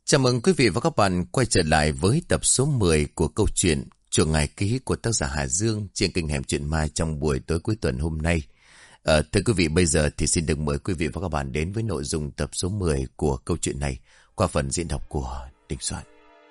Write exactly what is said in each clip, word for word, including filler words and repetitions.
Chào mừng quý vị và các bạn quay trở lại với tập số mười của câu chuyện Chuồng Ngải Ký của tác giả Hà Dương trên kênh Hẻm Chuyện Ma trong buổi tối cuối tuần hôm nay. À, thưa quý vị, bây giờ thì xin được mời quý vị và các bạn đến với nội dung tập số mười của câu chuyện này qua phần diễn đọc của Đình Soạn.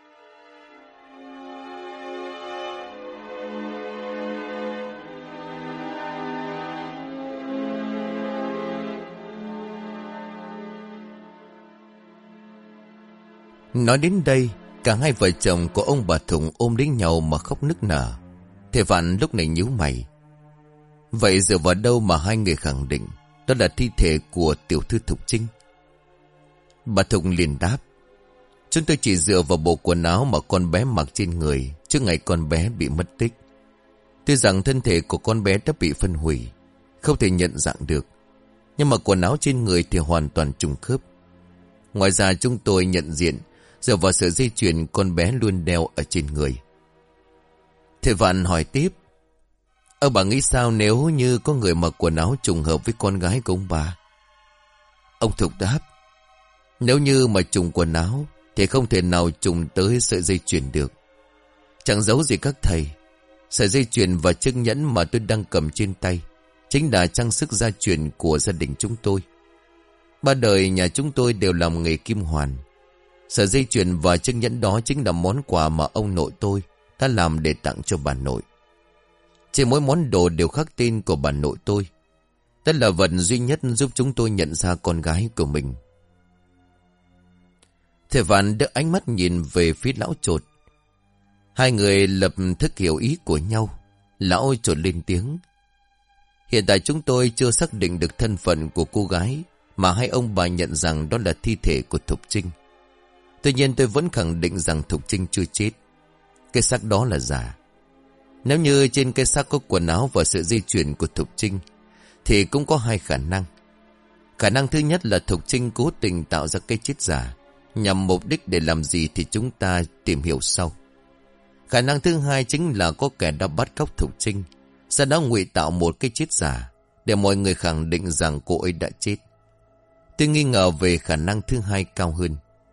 Nói đến đây, cả hai vợ chồng của ông bà Thùng ôm lấy nhau mà khóc nức nở. Thầy Vạn lúc này nhíu mày. Vậy dựa vào đâu mà hai người khẳng định đó là thi thể của tiểu thư Thục Trinh? Bà Thùng liền đáp: Chúng tôi chỉ dựa vào bộ quần áo mà con bé mặc trên người trước ngày con bé bị mất tích. Tuy rằng thân thể của con bé đã bị phân hủy, không thể nhận dạng được, nhưng mà quần áo trên người thì hoàn toàn trùng khớp. Ngoài ra chúng tôi nhận diện dựa vào sợi dây chuyền con bé luôn đeo ở trên người. Thầy Vạn hỏi tiếp: Ông bà nghĩ sao nếu như có người mặc quần áo trùng hợp với con gái của ông bà? Ông Thục đáp: Nếu như mà trùng quần áo thì không thể nào trùng tới sợi dây chuyền được. Chẳng giấu gì các thầy, sợi dây chuyền và chiếc nhẫn mà tôi đang cầm trên tay chính là trang sức gia truyền của gia đình chúng tôi. Ba đời nhà chúng tôi đều làm nghề kim hoàn. Sợi dây chuyền và chiếc nhẫn đó chính là món quà mà ông nội tôi đã làm để tặng cho bà nội. Trên mỗi món đồ đều khắc tên của bà nội tôi. Đó là vật duy nhất giúp chúng tôi nhận ra con gái của mình. Thầy Vạn đưa ánh mắt nhìn về phía lão Chột. Hai người lập tức hiểu ý của nhau. Lão Chột lên tiếng: Hiện tại chúng tôi chưa xác định được thân phận của cô gái mà hai ông bà nhận rằng đó là thi thể của Thục Trinh. Tuy nhiên tôi vẫn khẳng định rằng Thục Trinh chưa chết. Cái xác đó là giả. Nếu như trên cái xác có quần áo và sợi dây chuyền của Thục Trinh thì cũng có hai khả năng. Khả năng thứ nhất là Thục Trinh cố tình tạo ra cái chết giả, nhằm mục đích để làm gì thì chúng ta tìm hiểu sau. Khả năng thứ hai chính là có kẻ đã bắt cóc Thục Trinh, sau đó ngụy tạo một cái chết giả để mọi người khẳng định rằng cô ấy đã chết. Tôi nghi ngờ về khả năng thứ hai cao hơn.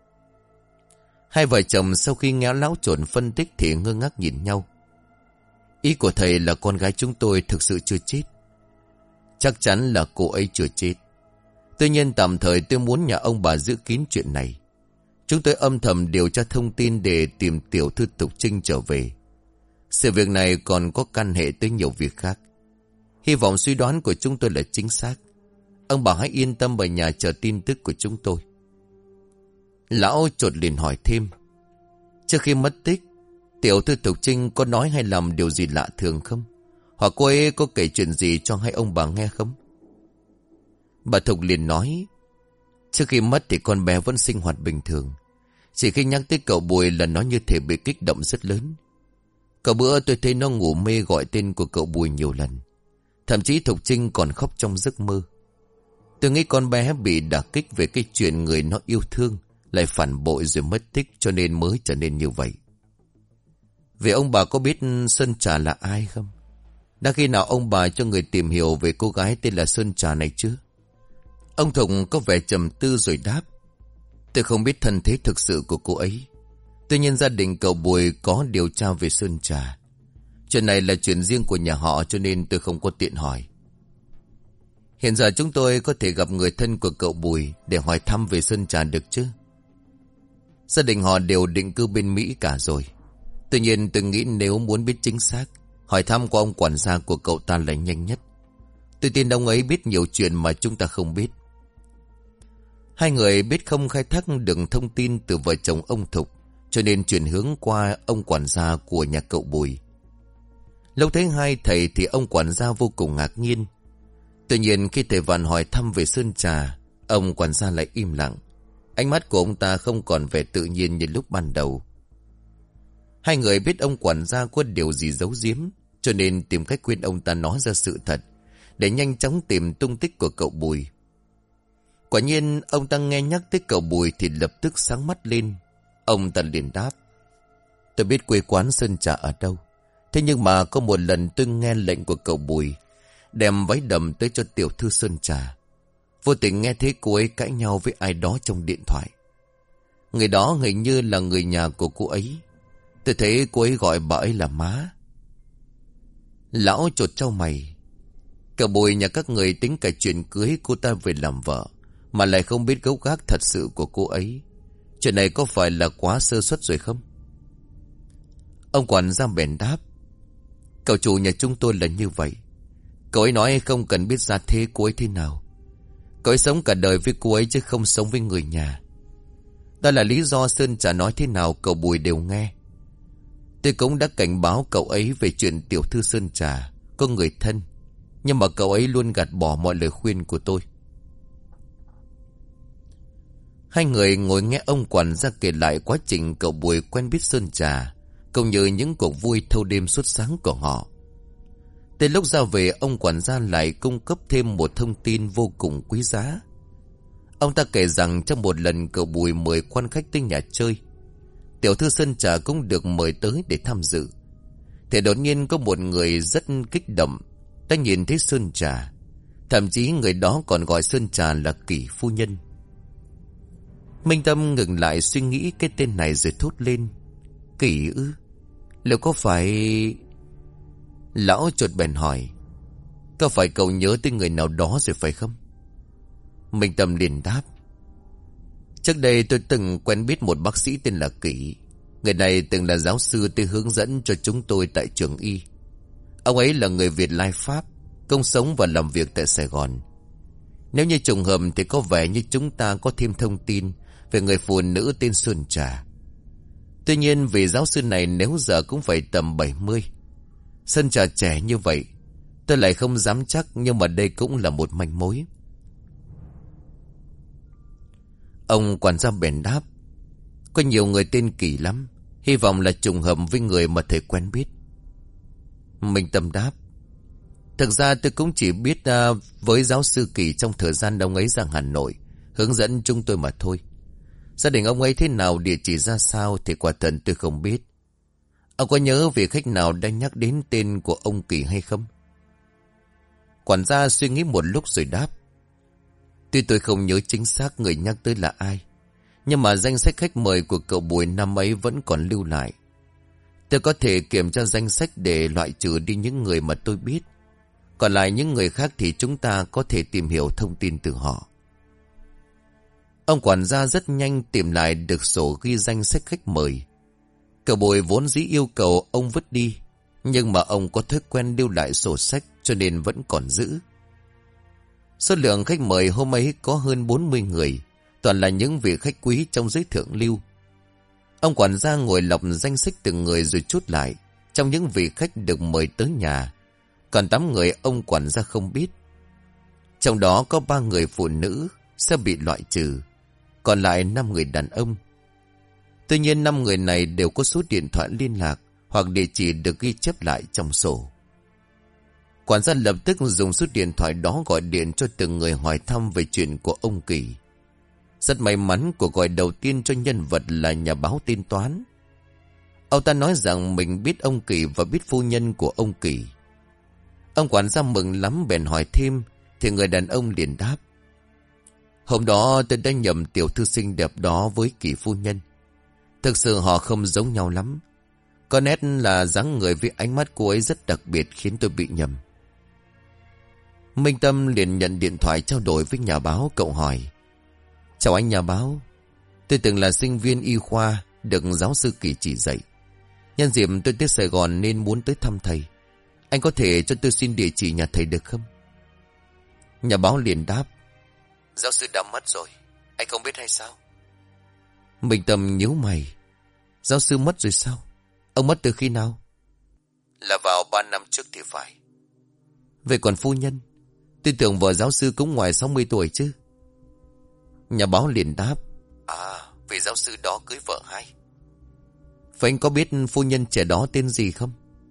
Hai vợ chồng sau khi nghe lão Chột phân tích thì ngơ ngác nhìn nhau. Ý của thầy là con gái chúng tôi thực sự chưa chết? Chắc chắn là cô ấy chưa chết. Tuy nhiên tạm thời tôi muốn nhà ông bà giữ kín chuyện này. Chúng tôi âm thầm điều tra thông tin để tìm tiểu thư Thục Trinh trở về. Sự việc này còn có căn hệ tới nhiều việc khác. Hy vọng suy đoán của chúng tôi là chính xác. Ông bà hãy yên tâm ở nhà chờ tin tức của chúng tôi. Lão Chột liền hỏi thêm: Trước khi mất tích, tiểu thư Thục Trinh có nói hay làm điều gì lạ thường không? Hoặc cô ấy có kể chuyện gì cho hai ông bà nghe không? Bà Thục liền nói: Trước khi mất thì con bé vẫn sinh hoạt bình thường. Chỉ khi nhắc tới cậu Bùi là nó như thể bị kích động rất lớn. Có bữa tôi thấy nó ngủ mê gọi tên của cậu Bùi nhiều lần. Thậm chí Thục Trinh còn khóc trong giấc mơ. Tôi nghĩ con bé bị đả kích về cái chuyện người nó yêu thương lại phản bội rồi mất tích, cho nên mới trở nên như vậy. Vậy ông bà có biết Sơn Trà là ai không? Đã khi nào ông bà cho người tìm hiểu về cô gái tên là Sơn Trà này chưa? Ông Thục có vẻ trầm tư rồi đáp: Tôi không biết thân thế thực sự của cô ấy. Tuy nhiên gia đình cậu Bùi có điều tra về Sơn Trà. Chuyện này là chuyện riêng của nhà họ, cho nên tôi không có tiện hỏi. Hiện giờ chúng tôi có thể gặp người thân của cậu Bùi để hỏi thăm về Sơn Trà được chứ? Gia đình họ đều định cư bên Mỹ cả rồi. Tuy nhiên tôi nghĩ nếu muốn biết chính xác, hỏi thăm của ông quản gia của cậu ta là nhanh nhất. Tôi tin ông ấy biết nhiều chuyện mà chúng ta không biết. Hai người biết không khai thác được thông tin từ vợ chồng ông Thục, cho nên chuyển hướng qua ông quản gia của nhà cậu Bùi. Lâu thấy hai thầy thì ông quản gia vô cùng ngạc nhiên. Tuy nhiên khi thầy Vạn hỏi thăm về Sơn Trà, ông quản gia lại im lặng. Ánh mắt của ông ta không còn vẻ tự nhiên như lúc ban đầu. Hai người biết ông quản gia có điều gì giấu giếm, cho nên tìm cách khuyên ông ta nói ra sự thật, để nhanh chóng tìm tung tích của cậu Bùi. Quả nhiên ông ta nghe nhắc tới cậu Bùi thì lập tức sáng mắt lên. Ông ta liền đáp: Tôi biết quê quán Sơn Trà ở đâu. Thế nhưng mà có một lần tôi nghe lệnh của cậu Bùi đem váy đầm tới cho tiểu thư Sơn Trà. Vô tình nghe thấy cô ấy cãi nhau với ai đó trong điện thoại. Người đó hình như là người nhà của cô ấy. Tôi thấy cô ấy gọi bà ấy là má. Lão chột trao mày. Cậu Bùi nhà các người tính cả chuyện cưới cô ta về làm vợ, mà lại không biết gốc gác thật sự của cô ấy. Chuyện này có phải là quá sơ suất rồi không? Ông quản gia bèn đáp. Cậu chủ nhà chúng tôi là như vậy. Cậu ấy nói không cần biết gia thế cô ấy thế nào. Cậu ấy sống cả đời với cô ấy chứ không sống với người nhà. Đó là lý do Sơn Trà nói thế nào cậu Bùi đều nghe. Tôi cũng đã cảnh báo cậu ấy về chuyện tiểu thư Sơn Trà có người thân, nhưng mà cậu ấy luôn gạt bỏ mọi lời khuyên của tôi. Hai người ngồi nghe ông quản gia kể lại quá trình cậu Bùi quen biết Sơn Trà, cũng như những cuộc vui thâu đêm suốt sáng của họ. Tới lúc ra về, ông quản gia lại cung cấp thêm một thông tin vô cùng quý giá. Ông ta kể rằng trong một lần cậu Bùi mời quan khách tới nhà chơi, tiểu thư Sơn Trà cũng được mời tới để tham dự. Thì đột nhiên có một người rất kích động đã nhìn thấy Sơn Trà. Thậm chí người đó còn gọi Sơn Trà là Kỷ phu nhân. Minh Tâm ngừng lại suy nghĩ cái tên này rồi thốt lên. Kỷ ư? Liệu có phải... Lão chột bèn hỏi. Có phải cậu nhớ tới người nào đó rồi phải không? Minh Tâm liền đáp. Trước đây tôi từng quen biết một bác sĩ tên là Kỷ. Người này từng là giáo sư tôi hướng dẫn cho chúng tôi tại trường y. Ông ấy là người Việt Lai Pháp, công sống và làm việc tại Sài Gòn. Nếu như trùng hợp thì có vẻ như chúng ta có thêm thông tin về người phụ nữ tên Sơn Trà. Tuy nhiên vì giáo sư này nếu giờ cũng phải tầm bảy mươi. Sơn Trà trẻ như vậy, tôi lại không dám chắc, nhưng mà đây cũng là một manh mối. Ông quản gia bèn đáp. Có nhiều người tên Kỷ lắm, hy vọng là trùng hợp với người mà thầy quen biết. Minh Tâm đáp. Thực ra tôi cũng chỉ biết uh, với giáo sư Kỷ trong thời gian ông ấy sang Hà Nội hướng dẫn chúng tôi mà thôi. Gia đình ông ấy thế nào, địa chỉ ra sao thì quả thật tôi không biết. Ông có nhớ vị khách nào đang nhắc đến tên của ông Kỷ hay không? Quản gia suy nghĩ một lúc rồi đáp. Tuy tôi không nhớ chính xác người nhắc tới là ai, nhưng mà danh sách khách mời của cậu Bùi năm ấy vẫn còn lưu lại. Tôi có thể kiểm tra danh sách để loại trừ đi những người mà tôi biết. Còn lại những người khác thì chúng ta có thể tìm hiểu thông tin từ họ. Ông quản gia rất nhanh tìm lại được sổ ghi danh sách khách mời. Cậu Bùi vốn dĩ yêu cầu ông vứt đi, nhưng mà ông có thói quen lưu lại sổ sách cho nên vẫn còn giữ. Số lượng khách mời hôm ấy có hơn bốn mươi người, toàn là những vị khách quý trong giới thượng lưu. Ông quản gia ngồi lọc danh sách từng người rồi chốt lại. Trong những vị khách được mời tới nhà, còn tám người ông quản gia không biết. Trong đó có ba người phụ nữ sẽ bị loại trừ, còn lại năm người đàn ông. Tuy nhiên năm người này đều có số điện thoại liên lạc hoặc địa chỉ được ghi chép lại trong sổ. Quản gia lập tức dùng số điện thoại đó gọi điện cho từng người hỏi thăm về chuyện của ông Kỷ. Rất may mắn cuộc gọi đầu tiên cho nhân vật là nhà báo tên Toán. Ông ta nói rằng mình biết ông Kỷ và biết phu nhân của ông Kỷ. Ông quản gia mừng lắm bèn hỏi thêm, thì người đàn ông liền đáp. Hôm đó tôi đã nhầm tiểu thư xinh đẹp đó với Kỷ phu nhân. Thực sự họ không giống nhau lắm. Có nét là dáng người với ánh mắt cô ấy rất đặc biệt khiến tôi bị nhầm. Minh Tâm liền nhận điện thoại trao đổi với nhà báo. Cậu hỏi. Chào anh nhà báo. Tôi từng là sinh viên y khoa được giáo sư Kỷ chỉ dạy. Nhân dịp tôi tới Sài Gòn nên muốn tới thăm thầy. Anh có thể cho tôi xin địa chỉ nhà thầy được không? Nhà báo liền đáp. Giáo sư đã mất rồi, anh không biết hay sao? Minh Tâm nhíu mày. Giáo sư mất rồi sao? Ông mất từ khi nào? Là vào ba năm trước thì phải. Vậy còn phu nhân? Tôi tưởng vợ giáo sư cũng ngoài sáu mươi tuổi chứ. Nhà báo liền đáp. À, vì giáo sư đó cưới vợ hai. Vậy anh có biết phu nhân trẻ đó tên gì không?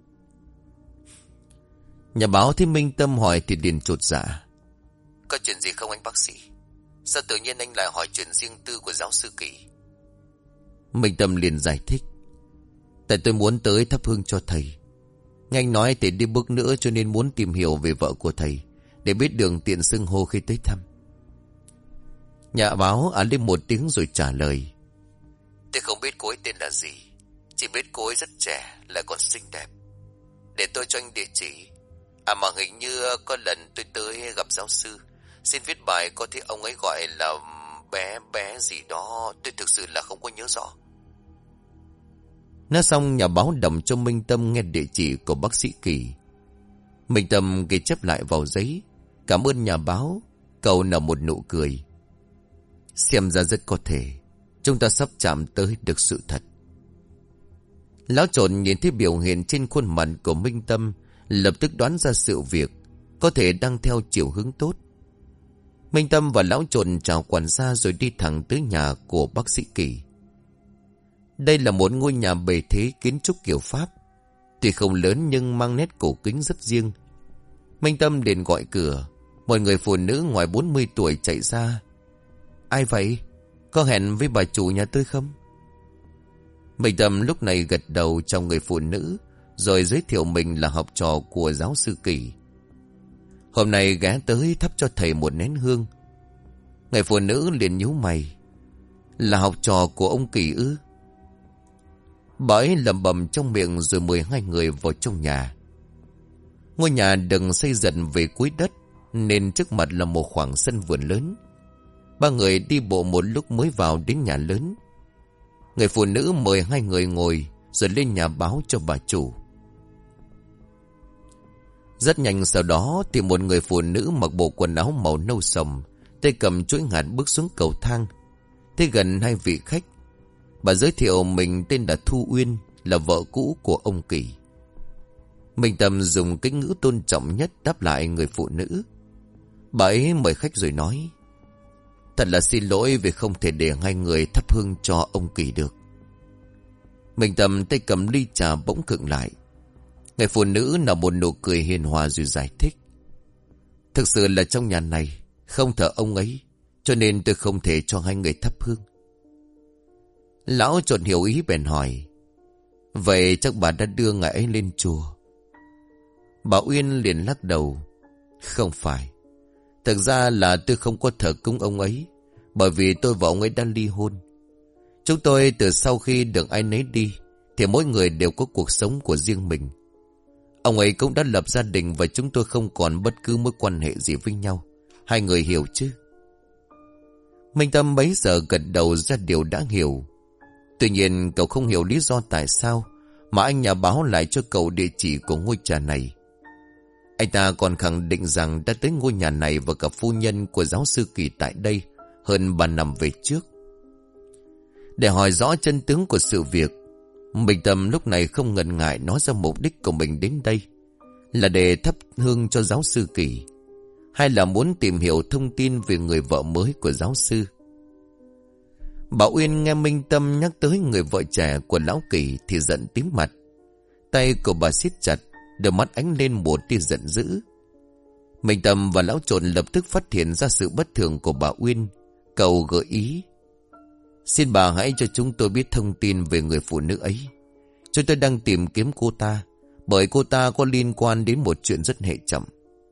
Nhà báo thấy Minh Tâm hỏi thì liền chột dạ. Có chuyện gì không anh bác sĩ? Sao tự nhiên anh lại hỏi chuyện riêng tư của giáo sư Kỷ? Minh Tâm liền giải thích. Tại tôi muốn tới thắp hương cho thầy. Nghe anh nói thầy đi bước nữa cho nên muốn tìm hiểu về vợ của thầy, để biết đường tiện xưng hô khi tới thăm. Nhà báo ả lên một tiếng rồi trả lời. Tôi không biết cô ấy tên là gì, chỉ biết cô ấy rất trẻ, lại còn xinh đẹp. Để tôi cho anh địa chỉ. À mà hình như có lần tôi tới gặp giáo sư, xin viết bài, có thấy ông ấy gọi là bé bé gì đó, tôi thực sự là không có nhớ rõ. Nói xong, nhà báo đọc cho Minh Tâm nghe địa chỉ của bác sĩ Kỳ. Minh Tâm ghi chép lại vào giấy. Cảm ơn nhà báo. Cậu nở một nụ cười. Xem ra rất có thể chúng ta sắp chạm tới được sự thật. Lão Trộn nhìn thấy biểu hiện trên khuôn mặt của Minh Tâm, lập tức đoán ra sự việc có thể đang theo chiều hướng tốt. Minh Tâm và Lão Trộn chào quản gia rồi đi thẳng tới nhà của bác sĩ Kỳ. Đây là một ngôi nhà bề thế kiến trúc kiểu Pháp. Tuy không lớn nhưng mang nét cổ kính rất riêng. Minh Tâm liền gọi cửa. Một người phụ nữ ngoài bốn mươi tuổi chạy ra. Ai vậy? Có hẹn với bà chủ nhà tôi không? Minh Tâm lúc này gật đầu cho người phụ nữ, rồi giới thiệu mình là học trò của giáo sư Kỳ. Hôm nay ghé tới thắp cho thầy một nén hương. Người phụ nữ liền nhíu mày. Là học trò của ông Kỳ ư? Bà ấy lẩm bẩm trong miệng rồi mời hai người vào trong nhà. Ngôi nhà đừng xây dựng về cuối đất, nên trước mặt là một khoảng sân vườn lớn. Ba người đi bộ một lúc mới vào đến nhà lớn. Người phụ nữ mời hai người ngồi rồi lên nhà báo cho bà chủ. Rất nhanh sau đó thì một người phụ nữ mặc bộ quần áo màu nâu sầm, tay cầm chuỗi hạt bước xuống cầu thang. Tới gần hai vị khách, bà giới thiệu mình tên là Thu Uyên, là vợ cũ của ông Kỳ. Minh Tâm dùng cái ngữ tôn trọng nhất đáp lại người phụ nữ. Bà ấy mời khách rồi nói: Thật là xin lỗi vì không thể để hai người thắp hương cho ông Kỳ được. Minh Tâm tay cầm ly trà bỗng khựng lại. Người phụ nữ nở một nụ cười hiền hòa rồi giải thích: Thực sự là trong nhà này không thờ ông ấy, cho nên tôi không thể cho hai người thắp hương. Lão Trộn hiểu ý bèn hỏi: Vậy chắc bà đã đưa ngài ấy lên chùa? Bà Uyên liền lắc đầu: Không phải. Thực ra là tôi không có thờ cúng ông ấy, bởi vì tôi và ông ấy đã ly hôn. Chúng tôi từ sau khi được ai nấy đi thì mỗi người đều có cuộc sống của riêng mình. Ông ấy cũng đã lập gia đình và chúng tôi không còn bất cứ mối quan hệ gì với nhau. Hai người hiểu chứ? Minh Tâm bấy giờ gật đầu ra điều đã hiểu. Tuy nhiên cậu không hiểu lý do tại sao mà anh nhà báo lại cho cậu địa chỉ của ngôi nhà này. Anh ta còn khẳng định rằng đã tới ngôi nhà này và gặp phu nhân của giáo sư Kỳ tại đây hơn ba năm về trước. Để hỏi rõ chân tướng của sự việc, Minh Tâm lúc này không ngần ngại nói ra mục đích của mình đến đây là để thắp hương cho giáo sư Kỳ, hay là muốn tìm hiểu thông tin về người vợ mới của giáo sư. Bà Uyên nghe Minh Tâm nhắc tới người vợ trẻ của lão Kỳ thì giận tím mặt. Tay của bà siết chặt, đôi mắt ánh lên một tia giận dữ. Minh Tâm và lão Trộn lập tức phát hiện ra sự bất thường của bà Uyên. Cậu gợi ý: Xin bà hãy cho chúng tôi biết thông tin về người phụ nữ ấy. Chúng tôi đang tìm kiếm cô ta, bởi cô ta có liên quan đến một chuyện rất hệ trọng.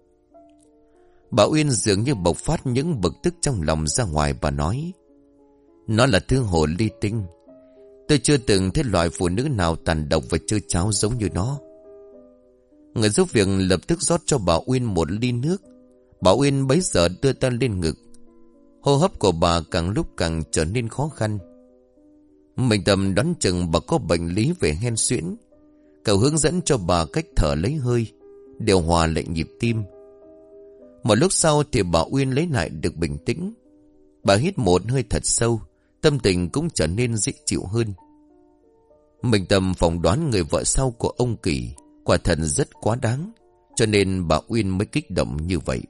Bà Uyên dường như bộc phát những bực tức trong lòng ra ngoài và nói: Nó là thứ hồ ly tinh. Tôi chưa từng thấy loại phụ nữ nào tàn độc và chơi cháo giống như nó. Người giúp việc lập tức rót cho bà Uyên một ly nước. Bà Uyên bấy giờ đưa tay lên ngực. Hô hấp của bà càng lúc càng trở nên khó khăn. Minh Tâm đoán chừng bà có bệnh lý về hen suyễn. Cậu hướng dẫn cho bà cách thở lấy hơi, điều hòa lại nhịp tim. Một lúc sau thì bà Uyên lấy lại được bình tĩnh. Bà hít một hơi thật sâu, tâm tình cũng trở nên dễ chịu hơn. Minh Tâm phỏng đoán người vợ sau của ông Kỳ quả thật rất quá đáng, cho nên bà Uyên mới kích động như vậy.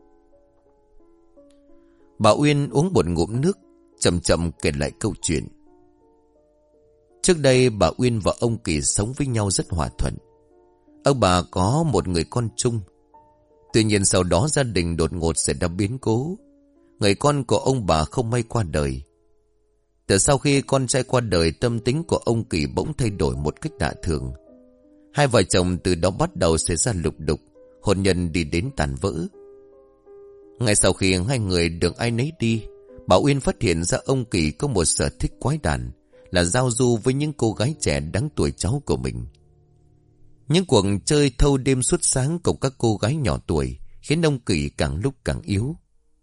Bà Uyên uống một ngụm nước, chậm chậm kể lại câu chuyện. Trước đây bà Uyên và ông Kỳ sống với nhau rất hòa thuận. Ông bà có một người con chung. Tuy nhiên sau đó gia đình đột ngột xảy ra biến cố. Người con của ông bà không may qua đời. Từ sau khi con trai qua đời, tâm tính của ông Kỳ bỗng thay đổi một cách lạ thường. Hai vợ chồng từ đó bắt đầu xảy ra lục đục, hôn nhân đi đến tàn vỡ. Ngay sau khi hai người được ai nấy đi, bà Uyên phát hiện ra ông Kỳ có một sở thích quái đản là giao du với những cô gái trẻ đáng tuổi cháu của mình. Những cuộc chơi thâu đêm suốt sáng cùng các cô gái nhỏ tuổi khiến ông Kỳ càng lúc càng yếu.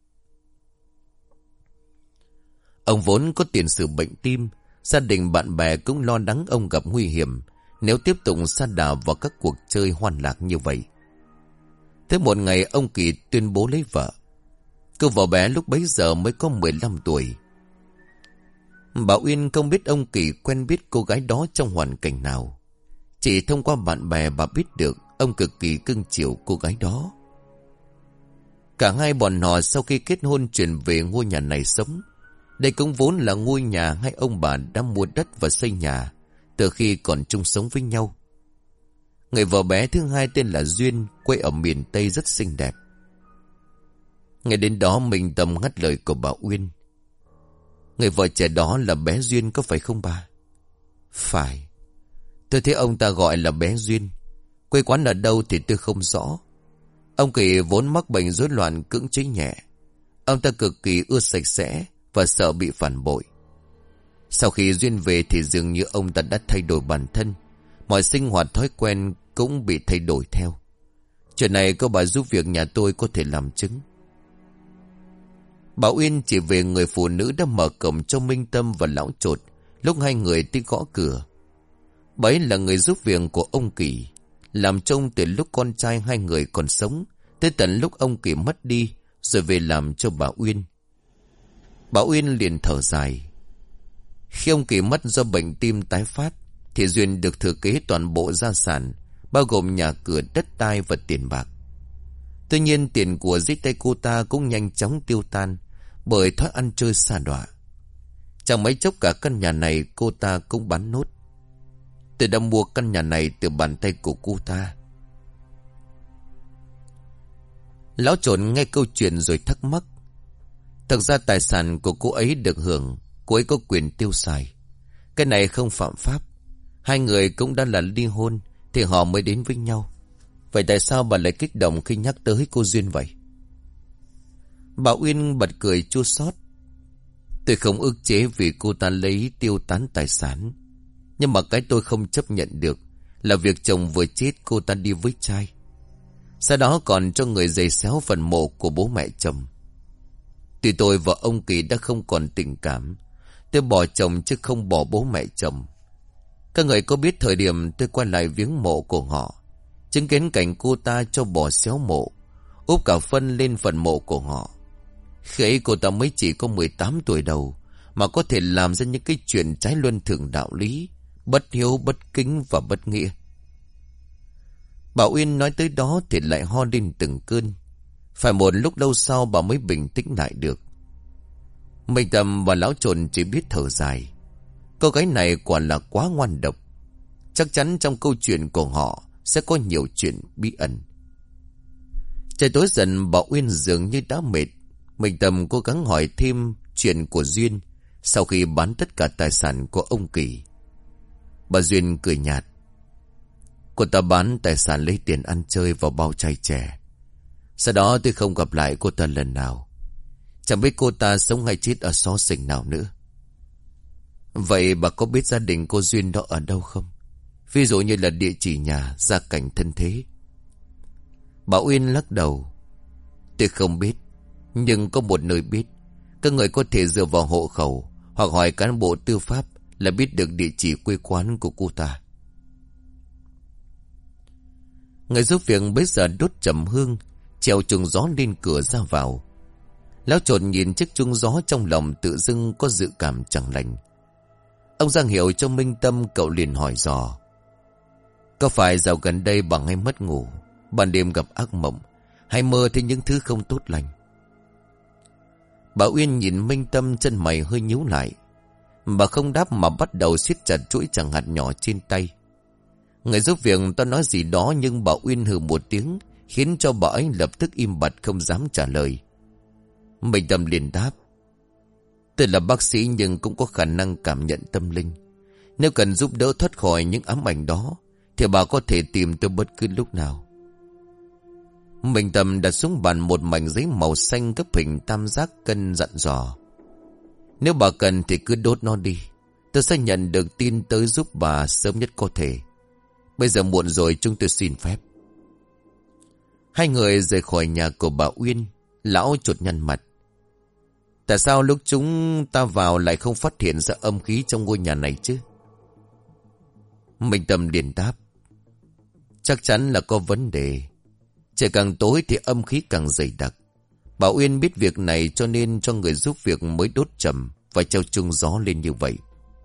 Ông vốn có tiền sử bệnh tim, gia đình bạn bè cũng lo lắng ông gặp nguy hiểm nếu tiếp tục sa đà vào các cuộc chơi hoan lạc như vậy. Thế một ngày ông Kỳ tuyên bố lấy vợ. Cô vợ bé lúc bấy giờ mới có mười lăm tuổi. Bà Uyên không biết ông Kỳ quen biết cô gái đó trong hoàn cảnh nào. Chỉ thông qua bạn bè bà biết được ông cực kỳ cưng chiều cô gái đó. Cả hai bọn họ sau khi kết hôn chuyển về ngôi nhà này sống. Đây cũng vốn là ngôi nhà hai ông bà đã mua đất và xây nhà từ khi còn chung sống với nhau. Người vợ bé thứ hai tên là Duyên, quê ở miền Tây rất xinh đẹp. Ngày đến đó mình Tâm ngắt lời của bà Uyên. Người vợ trẻ đó là bé Duyên có phải không bà? Phải. Tôi thấy ông ta gọi là bé Duyên. Quê quán ở đâu thì tôi không rõ. Ông Kỳ vốn mắc bệnh rối loạn cưỡng chế nhẹ. Ông ta cực kỳ ưa sạch sẽ và sợ bị phản bội. Sau khi Duyên về thì dường như ông ta đã thay đổi bản thân. Mọi sinh hoạt thói quen cũng bị thay đổi theo. Chuyện này có bà giúp việc nhà tôi có thể làm chứng. Bà Uyên chỉ về người phụ nữ đã mở cổng cho Minh Tâm và lão Chột lúc hai người tiếng gõ cửa. Bà ấy là người giúp việc của ông Kỳ, làm trông từ lúc con trai hai người còn sống tới tận lúc ông Kỳ mất đi, rồi về làm cho bà Uyên. Bà Uyên liền thở dài. Khi ông Kỳ mất do bệnh tim tái phát thì Duyên được thừa kế toàn bộ gia sản, bao gồm nhà cửa, đất đai và tiền bạc. Tuy nhiên tiền của dưới tay cô ta cũng nhanh chóng tiêu tan bởi thói ăn chơi xa đọa. Chẳng mấy chốc cả căn nhà này cô ta cũng bán nốt. Tôi đã mua căn nhà này từ bàn tay của cô ta. Lão Trộn nghe câu chuyện rồi thắc mắc. Thực ra tài sản của cô ấy được hưởng, cô ấy có quyền tiêu xài. Cái này không phạm pháp. Hai người cũng đã là ly hôn thì họ mới đến với nhau. Vậy tại sao bà lại kích động khi nhắc tới cô Duyên vậy? Bà Uyên bật cười chua xót. Tôi không ức chế vì cô ta lấy tiêu tán tài sản. Nhưng mà cái tôi không chấp nhận được là việc chồng vừa chết cô ta đi với trai. Sau đó còn cho người giày xéo phần mộ của bố mẹ chồng. Tuy tôi và ông Kỳ đã không còn tình cảm, tôi bỏ chồng chứ không bỏ bố mẹ chồng. Các người có biết thời điểm tôi quay lại viếng mộ của họ, chứng kiến cảnh cô ta cho bỏ xéo mộ, úp cả phân lên phần mộ của họ. Khi ấy cô ta mới chỉ có mười tám tuổi đầu mà có thể làm ra những cái chuyện trái luân thường đạo lý, bất hiếu, bất kính và bất nghĩa. Bà Uyên nói tới đó thì lại ho lên từng cơn. Phải một lúc lâu sau bà mới bình tĩnh lại được. Minh Tâm và lão Trộn chỉ biết thở dài. Cô gái này quả là quá ngoan độc. Chắc chắn trong câu chuyện của họ sẽ có nhiều chuyện bí ẩn. Trời tối dần bà Uyên dường như đã mệt. Minh Tâm cố gắng hỏi thêm chuyện của Duyên sau khi bán tất cả tài sản của ông Kỳ. Bà Duyên cười nhạt. Cô ta bán tài sản lấy tiền ăn chơi vào bao trai trẻ. Sau đó tôi không gặp lại cô ta lần nào. Chẳng biết cô ta sống hay chết ở xó xỉnh nào nữa. Vậy bà có biết gia đình cô Duyên đó ở đâu không? Ví dụ như là địa chỉ nhà, gia cảnh thân thế. Bà Uyên lắc đầu. Tôi không biết. Nhưng có một nơi biết. Các người có thể dựa vào hộ khẩu hoặc hỏi cán bộ tư pháp là biết được địa chỉ quê quán của cô ta. Người giúp việc bây giờ đốt trầm hương, treo chuông gió lên cửa ra vào. Lão Trộn nhìn chiếc chuông gió trong lòng tự dưng có dự cảm chẳng lành. Ông Giang hiểu cho Minh Tâm, cậu liền hỏi dò. Có phải dạo gần đây bà hay mất ngủ, ban đêm gặp ác mộng, hay mơ thấy những thứ không tốt lành? Bà Uyên nhìn Minh Tâm, chân mày hơi nhíu lại. Bà không đáp mà bắt đầu siết chặt chuỗi chẳng hạt nhỏ trên tay. Người giúp việc ta nói gì đó nhưng bà Uyên hừ một tiếng, khiến cho bà ấy lập tức im bặt không dám trả lời. Minh Tâm liền đáp. Tôi là bác sĩ nhưng cũng có khả năng cảm nhận tâm linh. Nếu cần giúp đỡ thoát khỏi những ám ảnh đó thì bà có thể tìm tôi bất cứ lúc nào. Minh Tâm đặt xuống bàn một mảnh giấy màu xanh gấp hình tam giác cân, dặn dò. Nếu bà cần thì cứ đốt nó đi. Tôi sẽ nhận được tin tới giúp bà sớm nhất có thể. Bây giờ muộn rồi, chúng tôi xin phép. Hai người rời khỏi nhà của bà Uyên. Lão Chuột nhăn mặt. Tại sao lúc chúng ta vào lại không phát hiện ra âm khí trong ngôi nhà này chứ? Minh Tâm liền đáp. Chắc chắn là có vấn đề. Trời càng tối thì âm khí càng dày đặc. Bà Uyên biết việc này cho nên cho người giúp việc mới đốt trầm và treo chung gió lên như vậy.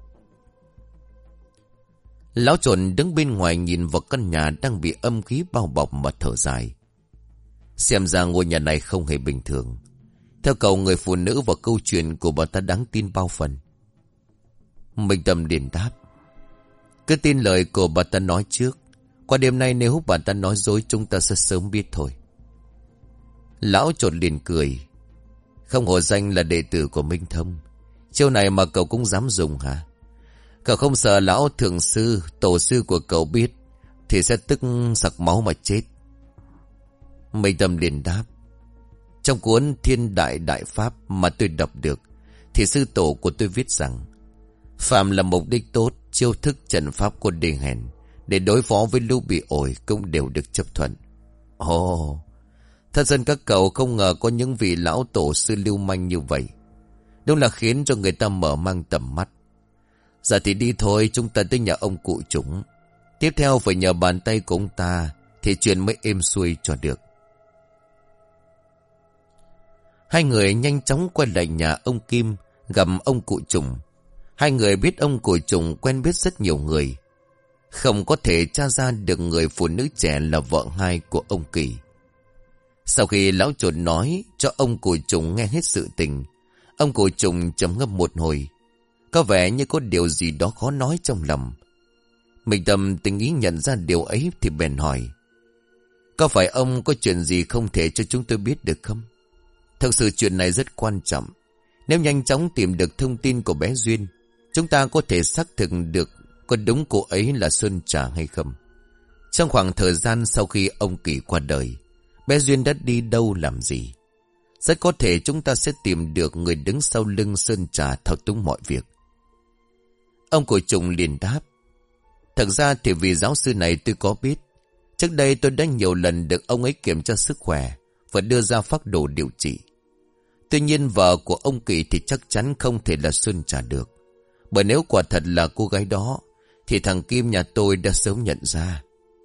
Lão Trộn đứng bên ngoài nhìn vào căn nhà đang bị âm khí bao bọc mà thở dài. Xem ra ngôi nhà này không hề bình thường. Theo cậu, người phụ nữ và câu chuyện của bà ta đáng tin bao phần. Minh Tâm liền đáp. Cứ tin lời của bà ta nói trước. Qua đêm nay nếu bà ta nói dối chúng ta sẽ sớm biết thôi. Lão Trộn liền cười. Không hổ danh là đệ tử của Minh Thông. Chiêu này mà cậu cũng dám dùng hả? Cậu không sợ lão thượng sư, tổ sư của cậu biết thì sẽ tức sặc máu mà chết. Minh Tâm liền đáp. Trong cuốn Thiên Đại Đại Pháp mà tôi đọc được thì sư tổ của tôi viết rằng phàm là mục đích tốt, chiêu thức trận pháp của đê hèn để đối phó với lũ bị ổi cũng đều được chấp thuận. Ồ, oh, thật dân các cậu không ngờ có những vị lão tổ sư lưu manh như vậy. Đúng là khiến cho người ta mở mang tầm mắt. Giờ thì đi thôi, chúng ta tới nhà ông cụ chúng. Tiếp theo phải nhờ bàn tay của ông ta thì chuyện mới êm xuôi cho được. Hai người nhanh chóng quay lại nhà ông Kim gặp ông cụ Trùng. Hai người biết ông cụ Trùng quen biết rất nhiều người. Không có thể tra ra được người phụ nữ trẻ là vợ hai của ông Kỳ. Sau khi lão Trộn nói cho ông cụ Trùng nghe hết sự tình, ông cụ Trùng trầm ngâm một hồi. Có vẻ như có điều gì đó khó nói trong lòng. Minh Tâm tình ý nhận ra điều ấy thì bèn hỏi. Có phải ông có chuyện gì không thể cho chúng tôi biết được không? Thực sự chuyện này rất quan trọng. Nếu nhanh chóng tìm được thông tin của bé Duyên, chúng ta có thể xác thực được có đúng cô ấy là Sơn Trà hay không. Trong khoảng thời gian sau khi ông Kỳ qua đời, bé Duyên đã đi đâu làm gì? Rất có thể chúng ta sẽ tìm được người đứng sau lưng Sơn Trà thao túng mọi việc. Ông cụ Trùng liền đáp. Thật ra thì vì giáo sư này tôi có biết. Trước đây tôi đã nhiều lần được ông ấy kiểm tra sức khỏe và đưa ra phác đồ điều trị. Tuy nhiên vợ của ông Kỳ thì chắc chắn không thể là Sơn Trà được. Bởi nếu quả thật là cô gái đó thì thằng Kim nhà tôi đã sớm nhận ra.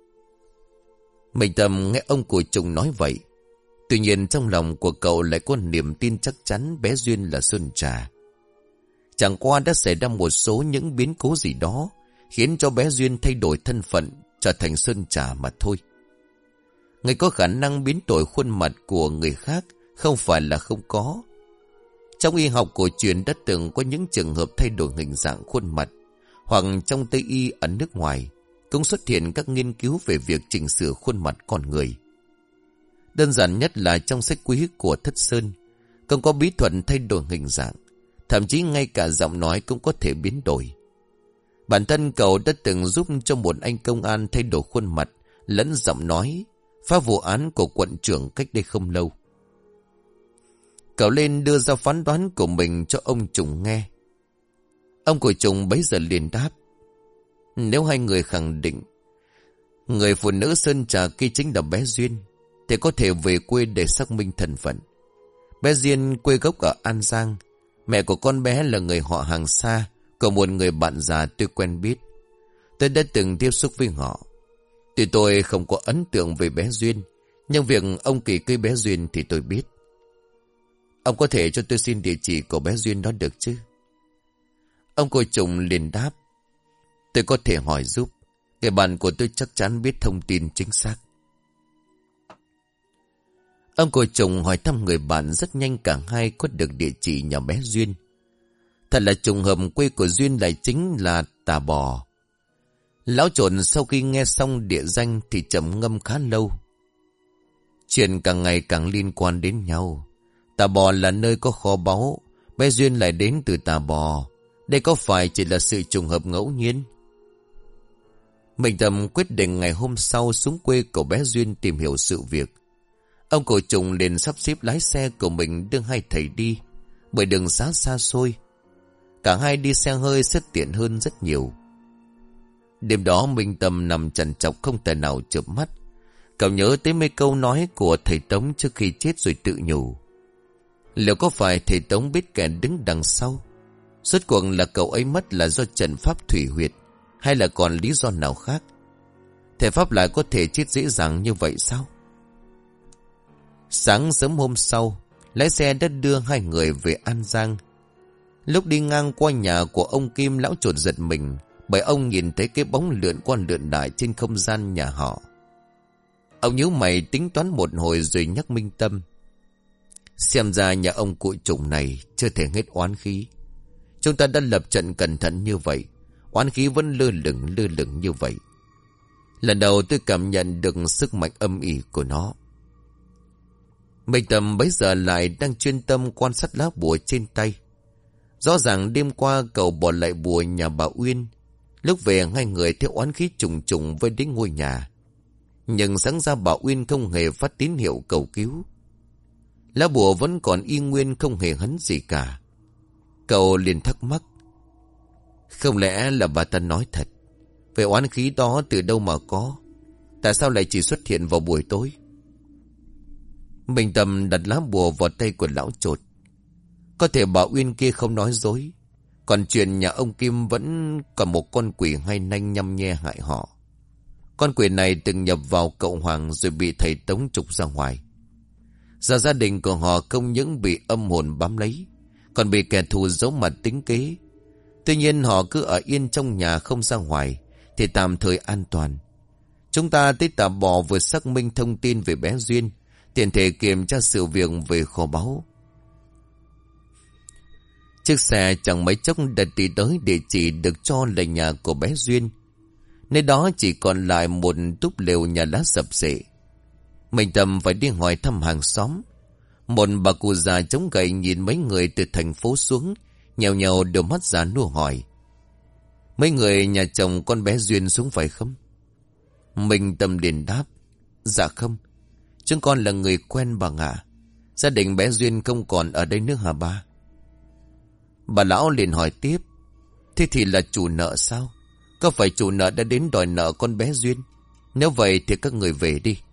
Minh Tâm nghe ông cụ Trùng nói vậy. Tuy nhiên trong lòng của cậu lại có niềm tin chắc chắn bé Duyên là Sơn Trà. Chẳng qua đã xảy ra một số những biến cố gì đó khiến cho bé Duyên thay đổi thân phận trở thành Sơn Trà mà thôi. Người có khả năng biến đổi khuôn mặt của người khác không phải là không có. Trong y học cổ truyền đã từng có những trường hợp thay đổi hình dạng khuôn mặt, hoặc trong Tây y ở nước ngoài cũng xuất hiện các nghiên cứu về việc chỉnh sửa khuôn mặt con người. Đơn giản nhất là trong sách quý của Thất Sơn cũng có bí thuật thay đổi hình dạng, thậm chí ngay cả giọng nói cũng có thể biến đổi. Bản thân cậu đã từng giúp cho một anh công an thay đổi khuôn mặt lẫn giọng nói, phá vụ án của quận trưởng cách đây không lâu. Cậu lên đưa ra phán đoán của mình cho ông Trùng nghe. Ông của Trùng bấy giờ liền đáp. Nếu hai người khẳng định người phụ nữ Sơn Trà kia chính là bé Duyên, thì có thể về quê để xác minh thân phận. Bé Duyên quê gốc ở An Giang. Mẹ của con bé là người họ hàng xa của một người bạn già tôi quen biết. Tôi đã từng tiếp xúc với họ. Tuy tôi không có ấn tượng về bé Duyên, nhưng việc ông Kỳ cưới bé Duyên thì tôi biết. Ông có thể cho tôi xin địa chỉ của bé Duyên đó được chứ? Ông cô Trùng liền đáp. Tôi có thể hỏi giúp. Người bạn của tôi chắc chắn biết thông tin chính xác. Ông cô Trùng hỏi thăm người bạn, rất nhanh cả hai có được địa chỉ nhà bé Duyên. Thật là trùng hợp quê của Duyên lại chính là Tà Bò. Lão Trộn sau khi nghe xong địa danh thì trầm ngâm khá lâu. Chuyện càng ngày càng liên quan đến nhau. Tà Bò là nơi có kho báu, bé Duyên lại đến từ Tà Bò. Đây có phải chỉ là sự trùng hợp ngẫu nhiên? Minh Tâm quyết định ngày hôm sau xuống quê của bé Duyên tìm hiểu sự việc. Ông cổ Trùng liền sắp xếp lái xe của mình đưa hai thầy đi bởi đường xá xa xôi. Cả hai đi xe hơi sẽ tiện hơn rất nhiều. Đêm đó Minh Tâm nằm trằn trọc không thể nào chợp mắt. Cậu nhớ tới mấy câu nói của thầy Tống trước khi chết rồi tự nhủ. Liệu có phải thầy Tống biết kẻ đứng đằng sau? Rốt cuộc là cậu ấy mất là do trận pháp thủy huyệt, hay là còn lý do nào khác? Thầy Pháp lại có thể chết dễ dàng như vậy sao? Sáng sớm hôm sau, lái xe đã đưa hai người về An Giang. Lúc đi ngang qua nhà của ông Kim, lão chột giật mình, bởi ông nhìn thấy cái bóng lượn qua lượn lại trên không gian nhà họ. Ông nhíu mày tính toán một hồi rồi nhắc Minh Tâm. Xem ra nhà ông cụ trùng này chưa thể hết oán khí. Chúng ta đã lập trận cẩn thận như vậy, oán khí vẫn lơ lửng lơ lửng như vậy. Lần đầu tôi cảm nhận được sức mạnh âm ỉ của nó. Minh Tâm bấy giờ lại đang chuyên tâm quan sát lá bùa trên tay. Rõ ràng đêm qua cậu bỏ lại bùa nhà bà Uyên. Lúc về hai người theo oán khí trùng trùng với đến ngôi nhà. Nhưng sáng ra bà Uyên không hề phát tín hiệu cầu cứu. Lá bùa vẫn còn y nguyên không hề hấn gì cả. Cậu liền thắc mắc. Không lẽ là bà ta nói thật? Về oán khí đó từ đâu mà có? Tại sao lại chỉ xuất hiện vào buổi tối? Minh Tâm đặt lá bùa vào tay của lão chột. Có thể bà Uyên kia không nói dối. Còn chuyện nhà ông Kim vẫn còn một con quỷ hai nanh nhăm nhe hại họ. Con quỷ này từng nhập vào cậu Hoàng rồi bị thầy Tống trục ra ngoài. Giờ gia đình của họ không những bị âm hồn bám lấy, còn bị kẻ thù giấu mặt tính kế. Tuy nhiên họ cứ ở yên trong nhà không ra ngoài thì tạm thời an toàn. Chúng ta tới Tà Bò vừa xác minh thông tin về bé Duyên, tiện thể kiểm tra sự việc về kho báu. Chiếc xe chẳng mấy chốc đã đi tới địa chỉ được cho là nhà của bé Duyên. Nơi đó chỉ còn lại một túp lều nhà lá sập xệ. Minh Tâm phải đi hỏi thăm hàng xóm. Một bà cụ già chống gậy nhìn mấy người từ thành phố xuống, nhèo nhèo đôi mắt già nua hỏi. Mấy người nhà chồng con bé Duyên xuống phải không? Minh Tâm liền đáp. Dạ không. Chúng con là người quen bà ạ. Gia đình bé Duyên không còn ở đây nữa hả ba? Bà lão liền hỏi tiếp. Thế thì là chủ nợ sao? Có phải chủ nợ đã đến đòi nợ con bé Duyên? Nếu vậy thì các người về đi.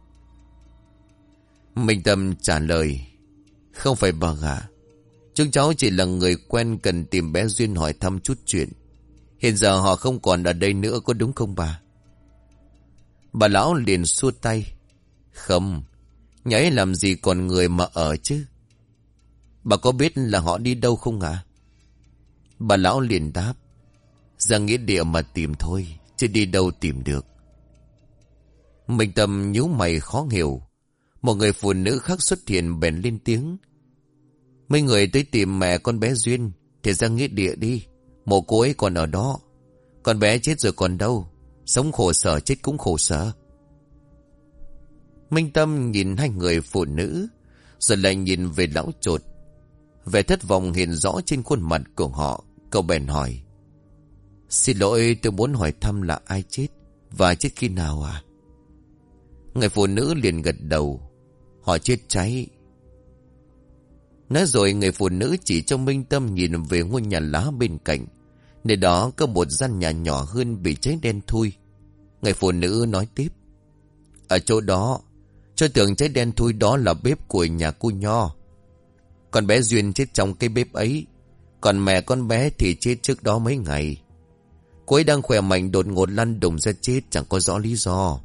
Minh Tâm trả lời. Không phải bà ạ. Chúng cháu chỉ là người quen cần tìm bé Duyên hỏi thăm chút chuyện. Hiện giờ họ không còn ở đây nữa, có đúng không bà? Bà lão liền xua tay. Không, nhà ấy làm gì còn người mà ở chứ? Bà có biết là họ đi đâu không ạ? Bà lão liền đáp. Ra nghĩa địa mà tìm thôi, chứ đi đâu tìm được. Minh Tâm nhíu mày khó hiểu. Một người phụ nữ khác xuất hiện bèn lên tiếng. Mấy người tới tìm mẹ con bé Duyên thì ra nghĩa địa đi. Mộ cô ấy còn ở đó. Con bé chết rồi còn đâu. Sống khổ sở chết cũng khổ sở. Minh Tâm nhìn hai người phụ nữ, rồi lại nhìn về lão chột. Vẻ thất vọng hiện rõ trên khuôn mặt của họ. Cậu bèn hỏi. Xin lỗi, tôi muốn hỏi thăm là ai chết và chết khi nào à? Người phụ nữ liền gật đầu. Họ chết cháy. Nói rồi người phụ nữ chỉ cho Minh Tâm nhìn về ngôi nhà lá bên cạnh. Nơi đó có một gian nhà nhỏ hơn bị cháy đen thui. Người phụ nữ nói tiếp. Ở chỗ đó, cho tưởng cháy đen thui đó là bếp của nhà cô Nho. Con bé Duyên chết trong cái bếp ấy. Còn mẹ con bé thì chết trước đó mấy ngày. Cô ấy đang khỏe mạnh đột ngột lăn đùng ra chết chẳng có rõ lý do.